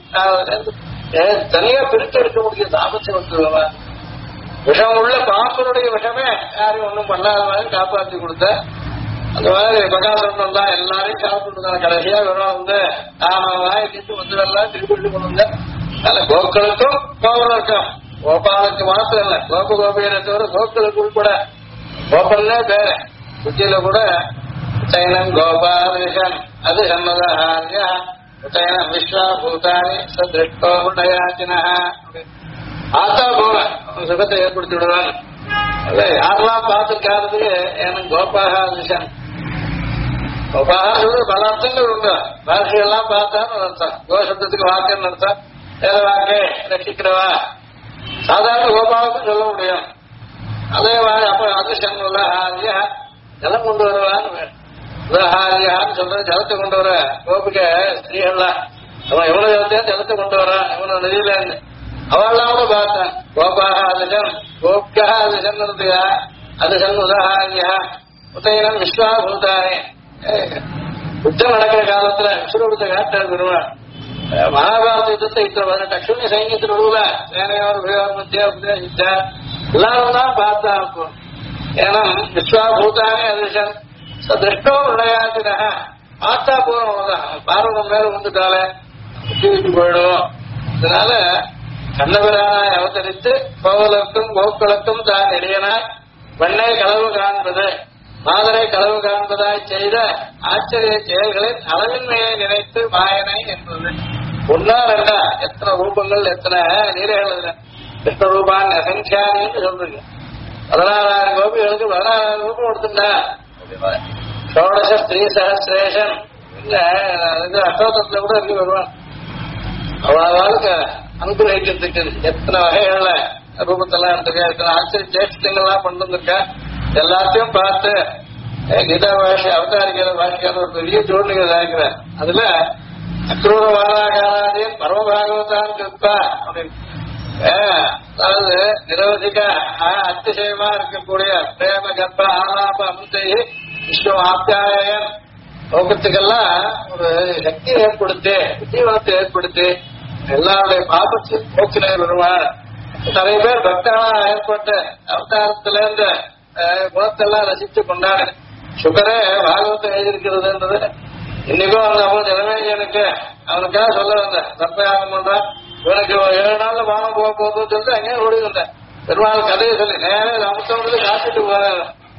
தனியா பிரித்து எடுக்க முடியும் சாமர்த்தியம் வந்துடுவன் விஷம் உள்ள பாம்பனுடைய விஷமே யாரையும் ஒன்றும் பண்ணாத மாதிரி காப்பாற்றி கொடுத்த அந்த மாதிரி பகாசனம் தான் எல்லாரையும் சாப்பிட்டு கடைசியா வெறும் வந்து வாய்க்கு வந்து எல்லாம் திருப்பிட்டு கொண்டு வந்தேன் அதனால கோக்களுக்கும் கோவலுக்கும் கோபாலுக்கு மாத்திரம் இல்ல கோபையனை தவிர கோக்களுக்கு உட்பட கோபல்னே பேர புத்தியில கூட உச்சைனம் கோபாலிஷன் அது சம்மதாரிய உச்சைனம் விஸ்வாபூதானி சதிருஷ்டோடயாச்சின ஆத்தா போல சுகத்தை ஏற்படுத்தி விடுவாங்க யாரெல்லாம் பார்த்துக்காததுக்கு எனக்கு கோபாலிஷன் கோபால பல அர்த்தங்கள் உண்டு பாஷையெல்லாம் பார்த்தான்னு அர்த்தம் கோசப்தத்துக்கு வாக்குன்னு அர்த்தம் வேத வாக்கே ரட்சிக்கிறவா சாதாரண கோபாலுக்கும் சொல்ல முடியும் அதே மாதிரி அப்ப அதிர்ஷ்டம் உலஹாரியா ஜலம் கொண்டு வருவான்னு உலஹாரியான்னு சொல்ற ஜலத்தை கொண்டு வர கோபிக்க ஸ்ரீகள்லாம் அவன் எவ்வளவு ஜலத்தையும் ஜலத்தை கொண்டு வரான் எவ்வளவு நதியில இருந்து அவெல்லாம் கூட பார்த்தேன் கோபாக அதிசம் கோப்கா அதிசம் இருந்தியா அதிசம் உலஹாரியா உதயனம் விஸ்வாபூதானே யுத்தம் நடக்கிற காலத்துல விஸ்வரூபத்தை காட்டார் பெருமாள் மகாபாரத யுத்தத்தை இத்தனை தட்சுணி சைன்யத்தின் உருவல சேனையோர் மத்தியா உபதேசிச்சா எல்லாரும் தான் பார்த்தா இருக்கும் ஏன்னா விஸ்வாபூதானே அதிசம் திருஷ்டோ விளையாட்டுன பார்த்தா போறோம் பார்வதம் மேல வந்துட்டாலே விட்டு போயிடும் இதனால கண்ணபிரானாய் அவதரித்து கோவலுக்கும் கோக்களுக்கும் தான் எளியனாய் வெண்ணை களவு காண்பது மாதரை களவு காண்பதாய் செய்த ஆச்சரிய செயல்களின் அளவின்மையை நினைத்து மாயனை என்பது ஒன்னா ரெண்டா எத்தனை ரூபங்கள் எத்தனை நீரைகள் கிருஷ்ண ரூபான் அசங்கியானின்னு சொல்றீங்க 16,000 கோபிகளுக்கு 16,000 ரூபம் கொடுத்துட்டா ஷோடச ஸ்ரீ சஹசிரேஷன் அஷ்டோத்தத்துல கூட இருக்கு வருவான் அவளுக்கு அனுகிரகிக்கிறதுக்கு எத்தனை வகைகள்ல ரூபத்தெல்லாம் எடுத்துக்க எத்தனை ஆச்சரிய சேஷ்டங்கள்லாம் கொண்டு வந்திருக்கா எல்லாத்தையும் பார்த்து கீதா பாஷை அவதாரிக்கிற பாஷைக்கான ஒரு பெரிய ஜோடிகள் இருக்கிறார் அதுல அக்ரூர வாராகாராதியும் பரமபாகவதான் கிருப்பா அப்படின்னு அதாவது நிரவதிக அதிசயமா இருக்கக்கூடிய பிரேம கர்ப்ப ஆலாப அமுதை விஸ்வம் ஆப்யாயன் லோகத்துக்கெல்லாம் ஒரு சக்தியை ஏற்படுத்தி ஜீவனத்தை ஏற்படுத்தி எல்லாருடைய பாபத்தையும் போக்கிலே வருவார் நிறைய பேர் பக்தனா ஏற்பட்ட அவதாரத்துல இருந்து குணத்தெல்லாம் ரசித்து கொண்டாடு சுகரே பாகவத்தை எழுதியிருக்கிறதுன்றது இன்னைக்கும் அந்த அவன் ஜனமேஜனுக்கு அவனுக்காக சொல்ல வந்தேன் தப்பயாகம் பண்றான் இவனுக்கு 7 நாள்ல வானம் போக போகுதுன்னு சொல்லிட்டு அங்கேயே ஓடி வந்தேன் பெருமாள் கதையை சொல்லி நேரம் அமுத்தவங்களுக்கு காத்துட்டு போறாரு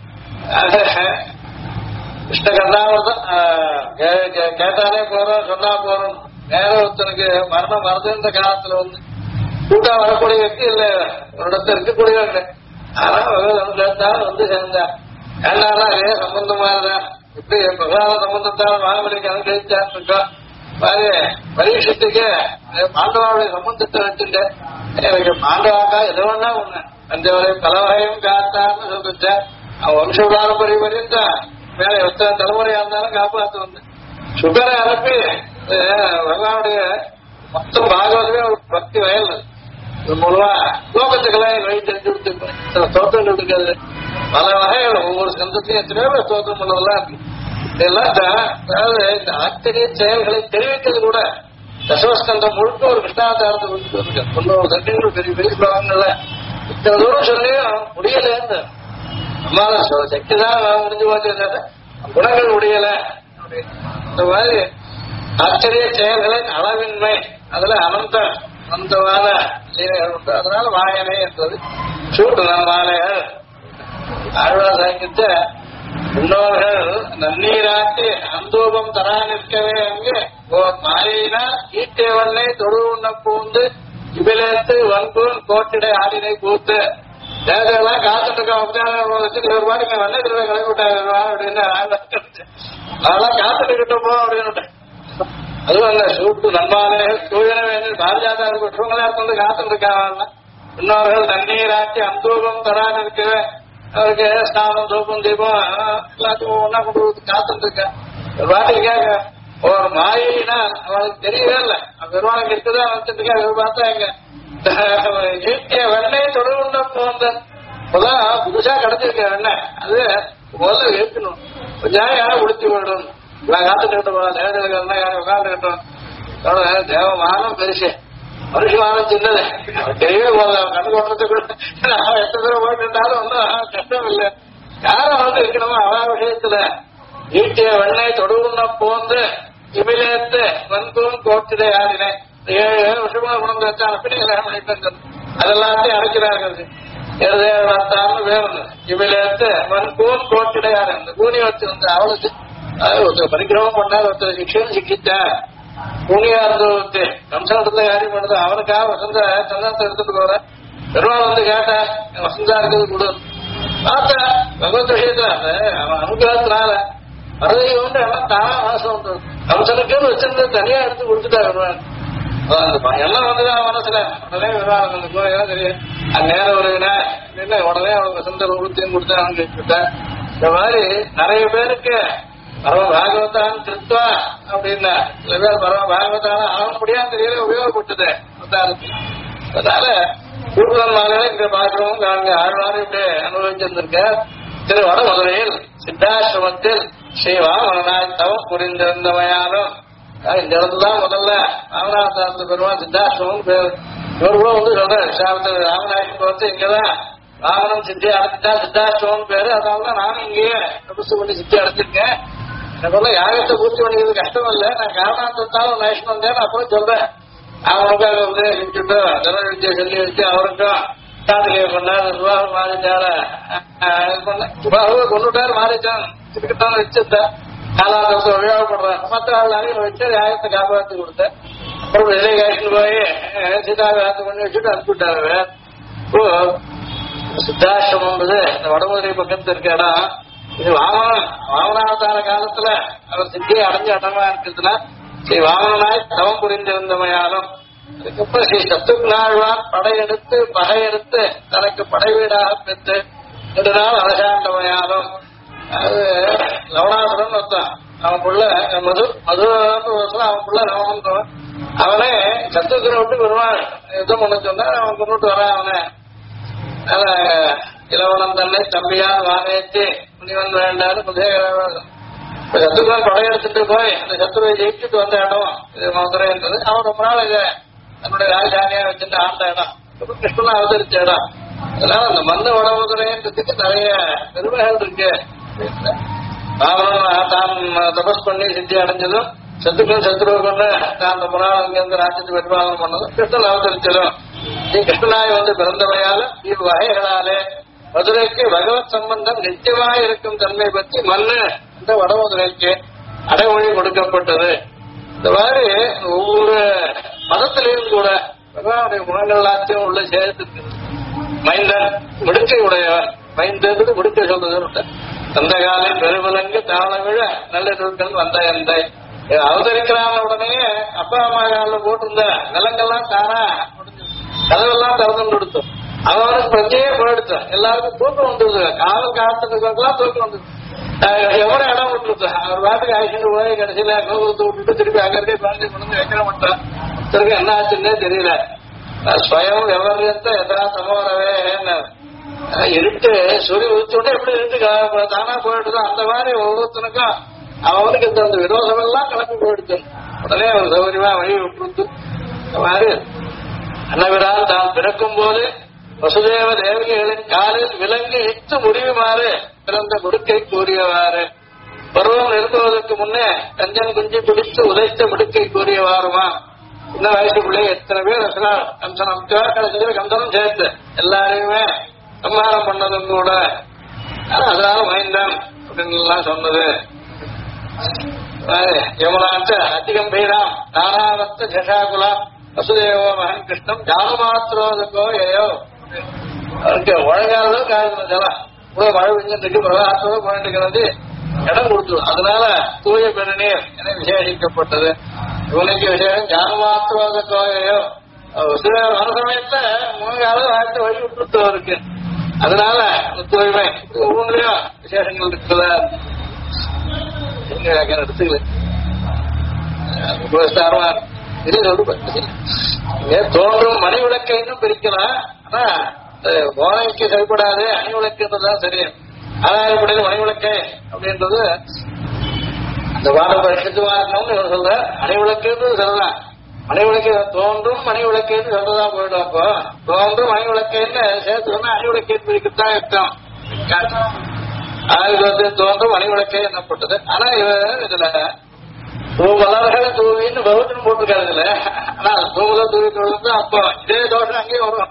கிருஷ்ண கர்ணாவதான் கேட்டாலே போறோம் சொன்னா போறோம் நேரம் ஒருத்தனுக்கு மரணம் வருதுன்ற காலத்துல வந்து கூட்டா வரக்கூடிய व्यक्ति இல்ல ஒரு இடத்துல இருக்கக்கூடியவங்க ஆனா சேர்ந்தாலும் வந்து சேர்ந்தா ஏன்னாலும் அதே சம்பந்தமா இருந்தா இப்படி பிரசாத சம்பந்தத்தால் மகாபலிக்கு அனுகிரகிச்சான்னு இருக்கா பரீட்சத்துக்கு பாண்டவாவுடைய சம்பந்தத்தை வச்சுட்டு எனக்கு பாண்டவாக்கா எது வேணா ஒண்ணு பஞ்சவரை பலவகையும் காத்தான்னு சொல்லிட்டு அவன் வம்ச பாரம்பரிய வரையும் மேல எத்தனை தலைமுறையா இருந்தாலும் காப்பாத்து வந்து சுகரை அனுப்பி பகவானுடைய மொத்தம் பாகவதமே ஒரு பக்தி வயல் மூலமா லோகத்துக்கெல்லாம் வழி தெரிஞ்சு கொடுத்து சில ஸ்தோத்திரங்கள் இருக்காது பல வகைகள் ஒவ்வொரு சந்தத்தையும் எத்தனையோ பேர் ஸ்தோத்திரம் பண்ணதெல்லாம் இருக்கு இதெல்லாம் அதாவது இந்த ஆச்சரிய செயல்களை தெரிவிக்கிறது கூட தசவஸ்கந்தம் முழுக்க ஒரு கிருஷ்ணாவதாரத்தை கொடுத்துட்டு இருக்கு 90 சட்டங்கள் பெரிய பெரிய ஸ்லோகங்கள்ல இத்தனை தூரம் சொல்லியும் முடியல நம்மளால சக்தி தான் முடிஞ்சு போச்சு குணங்கள் முடியல இந்த மாதிரி ஆச்சரிய செயல்களின் அளவின்மை அதுல அனந்தமான லீலைகள் உண்டு அதனால வாயனை என்பது சூட்டு நம்மாலைகள் ஆழ்வார் சாங்கித்த முன்னோர்கள் நன்னீராட்டி அந்தூபம் தரா நிற்கவே அங்கு ஓர் மாயினால் ஈட்டேவல்லை தொழு உண்ண பூந்து இவிலேத்து வன்பூன் கோட்டிடை ஆடினை பூத்து தேவையெல்லாம் காத்துட்டு இருக்க ஒரு பாட்டு இங்க வெள்ளை திருவை கிளம்பி விட்டாங்க அப்படின்னு அதெல்லாம் காத்துட்டுக்கிட்டோமோ அப்படின்னு அதுவும் அந்த சூட்டு நண்பாலைகள் தூயன வேணும் பாரதியாதாருக்கு விட்டுறவங்களா இருந்து காத்துட்டு இருக்காங்க முன்னோர்கள் தண்ணீராட்டி அந்தூபம் தரான்னு இருக்கவே அவருக்கு ஸ்நானம் தூபம் தீபம் எல்லாத்துக்கும் ஒன்னா கொண்டு காத்துட்டு இருக்கேன் ஒரு பாட்டுக்காக ஒரு மாயினா அவனுக்கு தெரியவே இல்லை பெருமாளுக்கு இருக்குதான் வந்துட்டு இருக்கா பார்த்தா எங்க ஈட்டிய வெண்ணெய் தொழுவுண்ட போந்த இப்பதான் புதுசா கிடைச்சிருக்க வெண்ணெய் அது முதல்ல இருக்கணும் கொஞ்சம் யாரும் குடிச்சு விடணும் நான் காத்துக்கிட்டோம் தேவதைகள் யாரும் உட்காந்துக்கிட்டோம் தேவமானம் பெருசு மனுஷமானம் சின்னது தெரியவே போதும் கணக்கு ஓட்டுறதுக்கு எத்தனை தடவை போட்டுட்டாலும் ஒன்றும் கஷ்டம் இல்லை யாரும் வந்து இருக்கணுமோ அவ விஷயத்துல ஈட்டிய வெண்ணெய் தொடுவுண்ண போந்து இமிலேத்து வந்தூன் கோட்டிடை ஆடினேன் 7 வருஷமா குணம் வச்சா அப்படி கல்யாணம் பண்ணிட்டு அதெல்லாத்தையும் அடைக்கிறார்கள் எழுதான்னு வேறு இமிலேத்து வன்பூன் கோட்டிடை ஆடு கூனி வச்சு வந்து அவளுக்கு ஒருத்தர் பரிக்கிரமம் பண்ணாரு ஒருத்தர் சிக்ஷன் சிக்கிட்டேன் கூனியா இருந்தவருக்கு கம்சனத்துல காரியம் பண்ணுது அவனுக்காக வசந்த சந்தனத்தை எடுத்துட்டு போறேன் பெருமாள் வந்து கேட்டேன் வசந்தா இருக்கிறது கொடு பார்த்தா பகவத் விஷயத்துல அவன் அனுகிரகத்தினால வரதை வந்து எல்லாம் தானா மனசு வந்து கம்சனுக்குன்னு வச்சிருந்து தனியா எடுத்து கொடுத்துட்டா வருவான் எல்லாம் வந்துதான் மனசுல உடனே வருவாங்க அந்த கோயிலாம் தெரியும் அந்நேரம் வருவினா என்ன உடனே அவனுக்கு வசந்த உறுத்தியும் கொடுத்தேன் அவனுக்கு கேட்டுவிட்டேன் இந்த மாதிரி நிறைய பேருக்கு பரம பாகவதான் கிருத்வா அப்படின்னா சில பேர் பரம பாகவதான அவன் முடியாத தெரியல உபயோகப்பட்டது அதனால கூட்டுதன்மார்களே இங்க பாக்குறவங்க நாங்க ஆழ்வாரும் இப்படி அனுபவிச்சிருந்திருக்க திரு வட மதுரையில் சித்தாசிரமத்தில் ஸ்ரீவாமனாய் தவம் புரிந்திருந்தவையாலும் இந்த இடத்துலதான் முதல்ல ராமநாதாரத்து பெருமாள் சித்தாசிரமம் பேர் இவர் கூட வந்து சொல்ற ராமநாயகம் வந்து இங்கதான் ராமனம் சித்தி அடைச்சிட்டா சித்தாசிரமம் பேரு அதனாலதான் நானும் இங்கேயே தபசு பண்ணி சித்தி அடைச்சிருக்கேன் எனக்கு யாகத்தை பூர்த்தி பண்ணிக்கிறது கஷ்டம் இல்லை நான் காரணத்தாலும் நேஷன் வந்தேன் அப்புறம் சொல்றேன் அவனுக்காக உதவிச்சுட்டு தனவித்தியை சொல்லி வச்சு அவருக்கும் காதலியை பண்ணார் சுபாவை மாறிச்சார சுபாவை கொண்டுட்டாரு மாறிச்சான் திருக்கத்தான் வச்சிருந்தேன் காலாந்தத்தை உபயோகப்படுறேன் மற்ற ஆள் நிறைய வச்சு யாகத்தை காப்பாற்றி கொடுத்தேன் அப்புறம் இலை காய்ச்சிட்டு போய் சீதாவை யாத்திரை பண்ணி வச்சுட்டு அனுப்பிவிட்டாரு இப்போ சித்தாசிரமம் இந்த வடமதுரை பக்கத்துல இருக்க இடம் இது வாமனாவதார காலத்துல அவர் சித்தியை அடைஞ்ச இடமா இருக்கிறதுல ஸ்ரீ வாமனாய் தவம் புரிந்திருந்தமையாலும் அதுக்கப்புறம் ஸ்ரீ சத்துக்குநாழ்வான் படையெடுத்து பகையெடுத்து தனக்கு படை வீடாக பெற்று 2 நாள் அரசாண்டமையாலும் அது லவணாசுரன் ஒருத்தான் அவன் புள்ள அவன் புள்ள லவணன் அவனே சத்துக்குனை விட்டு வருவான் யுத்தம் பண்ண சொன்னா அவன் கொண்டுட்டு வரான் அவனை இளவனம் தன்னை தம்பியால் வானேற்றி முனிவன் வேண்டாரு சத்துருவன் படையெடுத்துட்டு போய் அந்த சத்துருவை ஜெயிச்சுட்டு வந்த இடம் இது மதுரைன்றது அவன் ரொம்ப நாள் இதை தன்னுடைய ராஜதானியா வச்சுட்டு ஆண்ட இடம் கிருஷ்ணன் அவதரிச்ச இடம் அதனால அந்த மந்த வடமதுரைன்றதுக்கு நிறைய பெருமைகள் இருக்கு ராவணன் தான் தபஸ் பண்ணி சித்தி அடைஞ்சதும் சத்துருவை கொண்டு தான் ரொம்ப நாள் அங்கிருந்து ராஜ்யத்தை பெருமாளம் பண்ணதும் கிருஷ்ணன் அவதரிச்சதும் கிருஷ்ணனாய் வந்து பிறந்தவையாலும் இவ்வகைகளாலே மதுரைக்கு பகவத் சம்பந்தம் நிச்சயமாக இருக்கும் தன்மை பற்றி மண்ணு இந்த வடமதுரைக்கு அடைமொழி கொடுக்கப்பட்டது. இந்த மாதிரி ஒவ்வொரு மதத்திலையும் கூட பகவானுடைய குணங்கள் எல்லாத்தையும் உள்ள சேர்த்து மைந்தன் விடுக்கை உடையவன் மைந்தது விடுக்கை சொல்றது அந்த காலை பெருவிலங்கு தாழ விழ நல்ல நூல்கள் வந்த எந்த அவதரிக்கிறான உடனே அப்பா அம்மா காலில் போட்டிருந்த நிலங்கள்லாம் தானா கதவெல்லாம் திறந்து கொடுத்தோம். அவனுக்கு பிரச்சனையே போயிடுச்சான். எல்லாருக்கும் தூக்கம் வந்துருது. காவல் காத்துக்கிறதுக்கெல்லாம் தூக்கம் வந்துருது. எவ்வளவு இடம் விட்டுருச்சு. அவர் பாட்டுக்கு ஆக்சிடென்ட் போய் கடைசியில கோபுரத்தை விட்டுட்டு திருப்பி அங்கே குழந்தை கொண்டு வைக்கிற மாட்டான். திருப்பி என்ன ஆச்சுன்னே தெரியல. ஸ்வயம் விவரத்தை எதனா சமோரவே இருட்டு சூரிய உதிச்சோட எப்படி இருக்கு தானா போயிட்டு அந்த மாதிரி ஒவ்வொருத்தனுக்கும் அவனுக்கு இந்த விரோதம் எல்லாம் கிளம்பி போயிடுச்சு. உடனே ஒரு சௌகரியமா வழி விட்டுருச்சு. இந்த மாதிரி அன்னவிடால் தான் பிறக்கும் போது வசுதேவ தேவகிகளின் காலில் விலங்கு இட்டு முடிவுமாறு பிறந்த முடுக்கை கூறியவாறு பருவம் நிறுத்துவதற்கு முன்னே கஞ்சன் குஞ்சு பிடித்து உதைத்த முடுக்கை கூறியவாறுமா. இந்த வயசுக்குள்ளே எத்தனை பேர் கம்சன் அமைச்சா கடைசியில் கம்சனும் சேர்த்து எல்லாரையுமே சம்ஹாரம் பண்ணதும் கூட. அதனால மைந்தன் அப்படின்னு எல்லாம் சொன்னது. யமுனாச்ச அதிகம்பீராம் நானாவத்த ஜஷாகுலாம் வசுதேவோ மகன் கிருஷ்ணம் ஜானமாத்திரோதோ ஏயோ. அவருக்கு ஒழுங்கானதோ காரண ஜலம் கூட மழை பெஞ்சிருக்கு, பிரகாசத்தோட போயிட்டு இடம் கொடுத்துடும். அதனால தூய பெருநீர் என விசேஷிக்கப்பட்டது. இவனுக்கு விசேஷம் ஜானமாத்திரோதோ ஏயோ. வசுதேவ வர சமயத்துல மூணாவது வாழ்த்து வழி விட்டு இருக்கு. அதனால தூய்மை ஒவ்வொன்றிலையும் விசேஷங்கள் இருக்குதா எடுத்துக்கல. தோன்றும் மணி விளக்கை இன்னும் பிரிக்கலாம். ஆனா போனைக்கு சரிப்படாது, அணி விளக்குன்றதுதான் சரி. ஆதாரப்படையில மணி விளக்கை அப்படின்றது அந்த வாட பரிசுமா இருக்கணும்னு இவர் சொல்ற. அணி விளக்குன்றது சொல்லலாம். மணி விளக்கு தோன்றும் மணி விளக்குன்னு சொல்றதா போயிடும். அப்போ தோன்றும் மணி விளக்குன்னு சேர்த்து சொன்னா அணி விளக்கு பிரிக்கத்தான் இருக்கும். தோன்றும் மணி விளக்கே என்னப்பட்டது. ஆனா இவர் இதுல தூமலர்களை தூவின்னு பகுத்துன்னு போட்டிருக்காரு இல்ல. ஆனா தூமலர் தூவி தொழுது அப்போ இதே தோஷம் அங்கேயே வரும்.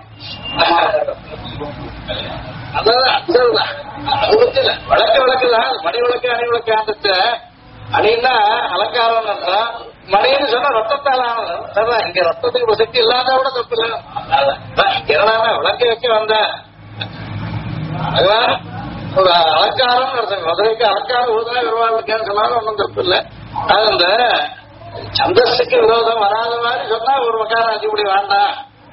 அதான் அதுதான் அது பத்தி இல்ல. விளக்கு விளக்குதான் மணி விளக்கு அணி விளக்கு ஆண்டுச்சு. அணின்னா அலங்காரம் அர்த்தம். மணின்னு சொன்னா ரத்தத்தால் ஆனது. இங்க ரத்தத்துக்கு ஒரு சக்தி இல்லாத கூட தப்பு இல்லை. என்னடா விளக்கு வைக்க வந்த அதுதான் ஒரு அலங்காரம் அர்த்தம். மதுரைக்கு அலங்காரம் ஊதா விருவாளுக்கேன்னு சொன்னாலும் ஒன்றும் தப்பு இல்லை. அது அந்த சந்தஸுக்கு விரோதம் வராத மாதிரி சொன்னா ஒரு மக்காரம் அதிகப்படி வேண்டாம்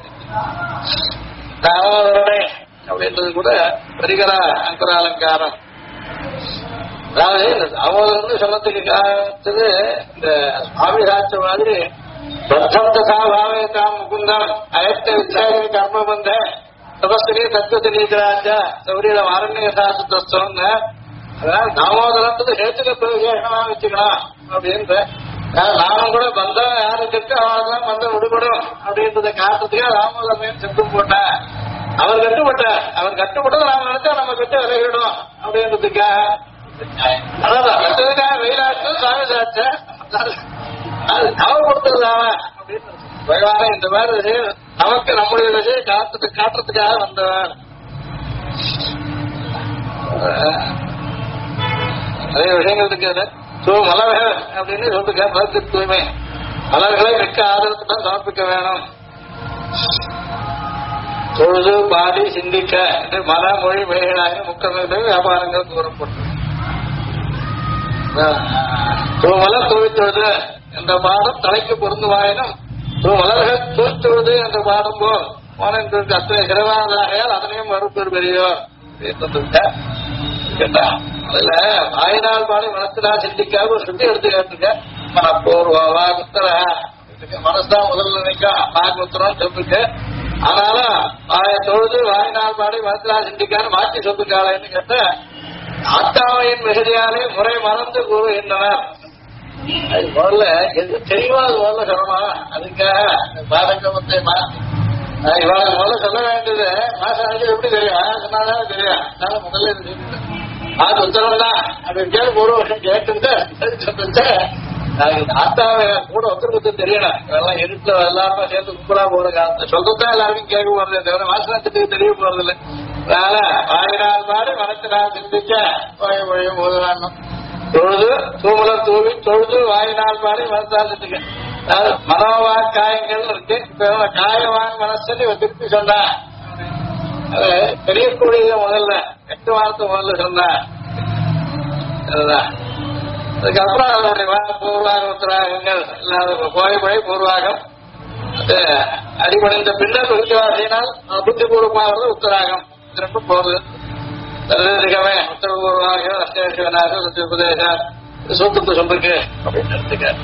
அப்படின்றது கூட பரிகர அங்கர அலங்காரம். அதாவது இந்த தாமோதரன்னு சொன்னதுக்கு காலத்துக்கு இந்த சுவாமி சாட்ச மாதிரி பத்தம் தசா பாவே தாம் முகுந்தம் அயத்த வித்யாகி கர்ம பந்த தபஸ்திரி தத்துவத்திராஜ சௌரியல வாரண்ய சாஸ்திரம்னு. அதனால தாமோதரத்துக்கு சேர்த்துக்க விசேஷமா வச்சுக்கலாம் அப்படின்ற. நானும் கூட பந்தம் யாருக்கு இருக்கு அவர்தான் பந்தம் விடுபடும் அப்படின்றத காட்டுறதுக்காக தாமோதரன் செத்தும் போட்டேன். அவர் கட்டுப்பட்டார். அவர் கட்டுப்பட்டது நாம நினைச்சா நம்ம கிட்ட விலகிடும் அப்படின்றதுக்காக. அதான் அடுத்ததுக்காக வெயிலாட்டும் சாமி சாட்ச அது ஞாபகப்படுத்துறதாவ அப்படின்னு பகவான இந்த மாதிரி நமக்கு நம்முடைய விஷயம் காட்டுறதுக்காக வந்தவர். நிறைய விஷயங்கள் இருக்குது. மலர்கள் அப்படின்னு சொல்லிருக்க மதத்து தூய்மை. மலர்களை மிக்க ஆதரத்து தான் சமர்ப்பிக்க வேணும். தொழுது பாடி சிந்திக்க மன மொழி வழிகளாக முக்கிய வியாபாரங்கள் கூறப்பட்டது. மலர் தூவித்தொழுது என்ற பாடம் தலைக்கு பொருந்துவாயினும் மலர்கள் தூவித்தொழுது என்ற பாடம் போல் போனதற்கு அத்தனை சிறவானதாகையால் அதனையும் மறுப்பெரு பெரியோ அதுல வாயினால் பாடி மனத்தினா சிந்திக்காக ஒரு சுத்தி எடுத்து கேட்டுருக்க. மனப்போர்வா குத்தர மனசுதான் முதல்ல நினைக்கும் நாகுத்திரம் சொல்லிருக்கு. ஆனாலும் வாயை தொழுது வாயினால் பாடி மனத்தினா சிந்திக்கான்னு மாற்றி சொல்லிருக்காளேன்னு கேட்ட ஆத்தாமையின் மிகுதியாலே முறை மறந்து கூறுகின்றனர். அது முதல்ல எது தெரியுமோ அது முதல்ல சொல்லணும். அதுக்காக பாதகமத்தை மாற்றி இவளுக்கு முதல்ல சொல்ல வேண்டியது மாசம் எப்படி தெரியும் சொன்னாதான் தெரியும். அதனால முதல்ல இது அது உத்தரவு தான் அப்படின்னு கேட்டு ஒரு வருஷம் கேட்டு சொல்லிட்டு ஆத்தாவை கூட உத்தரவுக்கு தெரியணும். இதெல்லாம் இருட்டுல எல்லாருமே சேர்ந்து கும்பலா போற காலத்தை சொல்றதுதான் எல்லாருக்கும் கேட்க போறதே தவிர வாசனத்துக்கு தெரிய போறது இல்லை. அதனால வாயினால் பாடி மனத்தினால் சிந்திக்க வழியும் போதுவானும் தொழுது தூமலர் தூவி தொழுது வாயினால் பாடி மனத்தால் சிந்திக்க. அதாவது மனோவான் காயங்கள் இருக்கு. காயவான் மனசு திருப்பி சொன்னா அது தெரியக்கூடியது முதல்ல 8 வாரத்தை முதல்ல சொன்ன. அதுக்கப்புறம் அதனுடைய பூர்வாக உத்தராகங்கள் இல்லாத கோயப்படை பூர்வாகம் அடிபடைந்த பின்னர் குறிக்கவாசியினால் புத்திபூர்வமாக உத்தராகம் திரும்ப போகுது. தரிகமே உத்தரபூர்வமாக அஷ்டேஸ்வனாக உபதேச சூத்திரத்தை சொல்லிருக்கு அப்படின்னு எடுத்துக்க.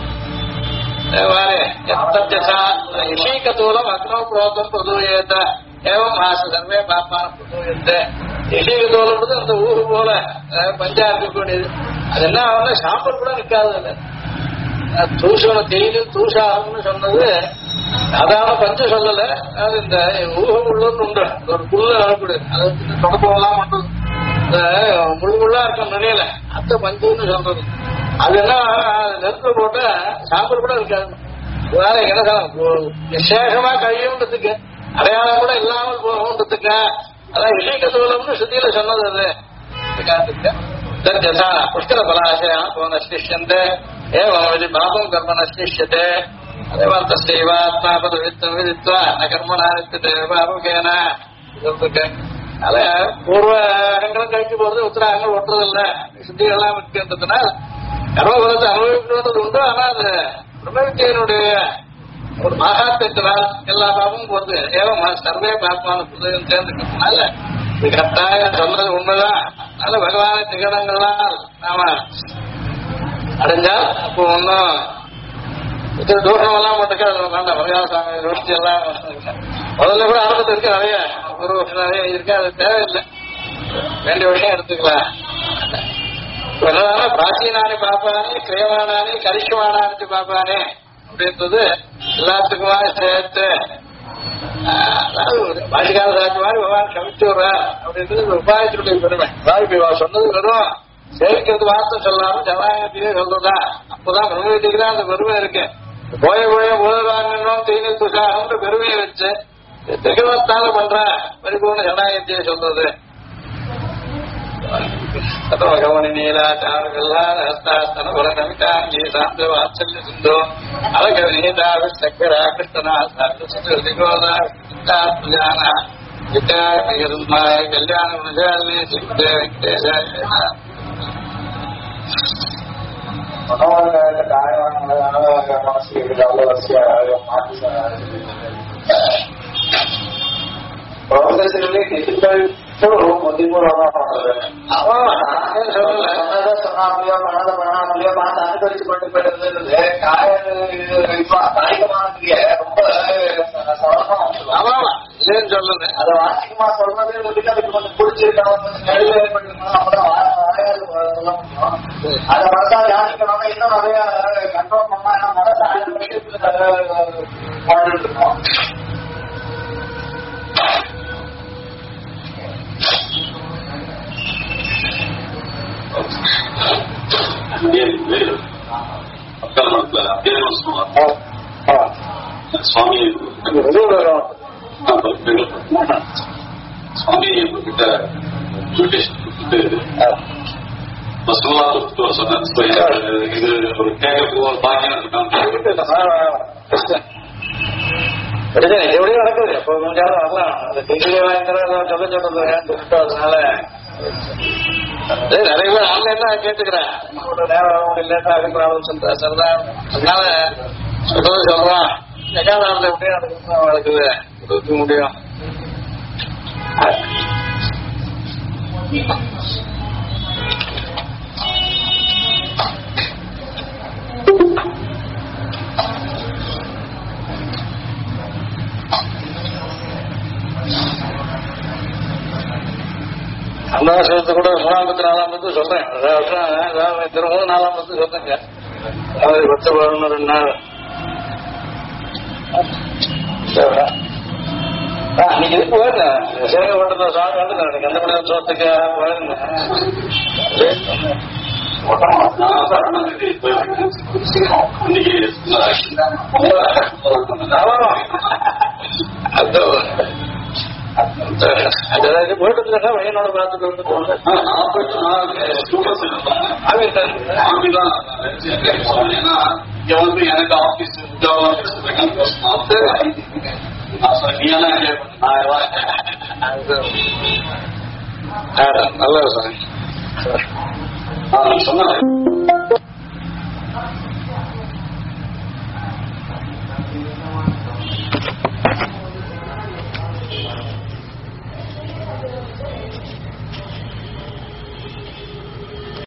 இஷீகத்தூலம் அக்னோ புரோதம் பொதுவேத ஏவம் ஆசை சர்வே பாப்பான பொதுவேத்த. இஷீகத்தூலம்ன்றது அந்த ஊரு போல பஞ்சா இருக்கக்கூடியது. அது என்ன ஆகும்னா சாம்பல் கூட நிற்காது. தூசண தேயிலு தூசாகம்னு சொன்னது அதான பஞ்சு சொல்லல. அது இந்த ஊகம் உள்ளன்னு உண்டு ஒரு புல்லு வரக்கூடியது. அது தொடப்பெல்லாம் பண்றது இந்த முழுமுள்ளா இருக்கும் நிலையில அந்த பஞ்சுன்னு சொல்றது. அது என்ன நெருப்பு போட்ட சாம்பல் கூட இருக்காது. என்ன விசேஷமா கழியுன்றதுக்கு அடையாளம் கூட இல்லாமல் போகுன்றதுக்கு அதான் விஷயகசூலம்னு சுத்தியில சொன்னது அது தர்ஜசா புஷ்கர பலாசயா நஷ்டிஷ்யந்தே ஏவம் பாபம் கர்ம நஷ்டிஷ்யதே அதே மாதிரி தஸ்யைவாத்மாபத வித்தம் விதித்வா ந கர்மணானித்தே பாபகேன சொல்லிருக்கு. அத பூர்வ அகங்களும் கழிச்சு போறது உத்தராகங்கள் ஒட்டுறதில்ல சுத்திகள்லாம் இருக்கின்றதுனால கர்மபலத்தை அனுபவிக்கிறது உண்டு. ஆனா அது பிரம்மவித்தியனுடைய ஒரு மகாத்தியத்தினால் எல்லா பாபமும் போறது ஏவம் சர்வே பாபமான புதகம் சேர்ந்துக்கிறதுனால இது கட்டாயம் சொன்னது உண்மைதான். அதனால பகவான திகடங்கள்லாம் நாம அடைஞ்சா அப்போ ஒன்னும் தோஷம் எல்லாம் மட்டும் வேண்டாம். பகவாசாமி ரோஷி எல்லாம் முதல்ல கூட ஆரம்பத்தில் இருக்க நிறைய ஒரு வருஷம் நிறைய இருக்கு. அது தேவையில்லை, வேண்டிய விஷயம் எடுத்துக்கலாம். பிராச்சீனானி பாப்பானே கிரியமானானி கரிஷ்யமானானி பாப்பானே அப்படின்றது எல்லாத்துக்குமா சேர்த்து பாஷிகார சாட்சி மாதிரி பகவான் கமிச்சு விடுறா அப்படின்றது உபாயத்தினுடைய பெருமை. வாய்ப்பு சொன்னது வெறும் சேவிக்கிறது வார்த்தை சொல்லாம ஜனநாயகத்திலே சொல்றதா அப்பதான் பிரம்மத்துக்கு தான் அந்த பெருமை இருக்கு. போய போய முதலாங்கன்னும் தீனி துஷாகன்ற பெருமையை வச்சு திகவத்தால பண்ற பரிபூர்ண ஜனநாயகத்தையே சொல்றது. கவனி நீலாச்சாரகல்லாஸ்தாஸ்தன பல கவிதாங்கி சாந்த வாத்சல்ய சிந்தோ அழக நீதாவி சக்கரா கிருஷ்ணனா சாந்திகோதா கல்யாண விஜயாலி சித்தே வெங்கடேஷ ப்ராசஸ்லயே டிஃபிகல்ட் முதிர்முறமா பண்றது. சொன்னாமலையோ பண்ணாமலையோ பார்த்து அனுபவிச்சு கொண்டு போயிடுறது காய்கமானதுக்கு ரொம்ப சவரமா சொல்லுங்க. அதை வாசிக்கமா சொல்றது அதுக்கு கொஞ்சம் பிடிச்சிருக்கணும், நடுவில் ஏற்பட்டிருக்கணும், அப்பதான் வாயால் சொல்ல முடியும். அதை மனசா தியானிக்கணும், இன்னும் நிறைய கண்ட்ரோல் பண்ணா ஏன்னா மனசு 1000 விஷயத்துல வாழ்ந்துட்டு இருக்கோம். சுவாமி சுவாமி கிட்ட மசோலா சொன்ன இது ஒரு கேட்க ஒரு பாக்கியம் எப்படியும் நடக்குது. எப்போ முடிஞ்சாலும் வரலாம். அந்த டிகிரி வாங்கிக்கிறோம் சொல்ல சொல்றது அதனால நிறைய பேர் ஆன்லைன்ல கேட்டுக்கிறேன். நேரம் லேட்டா இருக்கிறாலும் சொல்றேன். அதனால சொல்றது சொல்றான் எக்காதாரத்துல எப்படியும் நடக்குது அவளுக்கு கொடுக்க முடியும். அந்த வருஷத்து கூட 354 சொல்றேன். திரும்பவும் 4 சொல்றேங்க. அது 10-11 நாள் அன்னைக்கு இது போயிருந்தேன். சேவை ஓட்டத்தை சாமி வந்து எனக்கு எந்த மணி சோத்துக்கு போயிருந்தேன். போயிட்டு வயனோட பார்த்துட்டு வந்து எனக்கு ஆபீஸ் நல்ல சொன்ன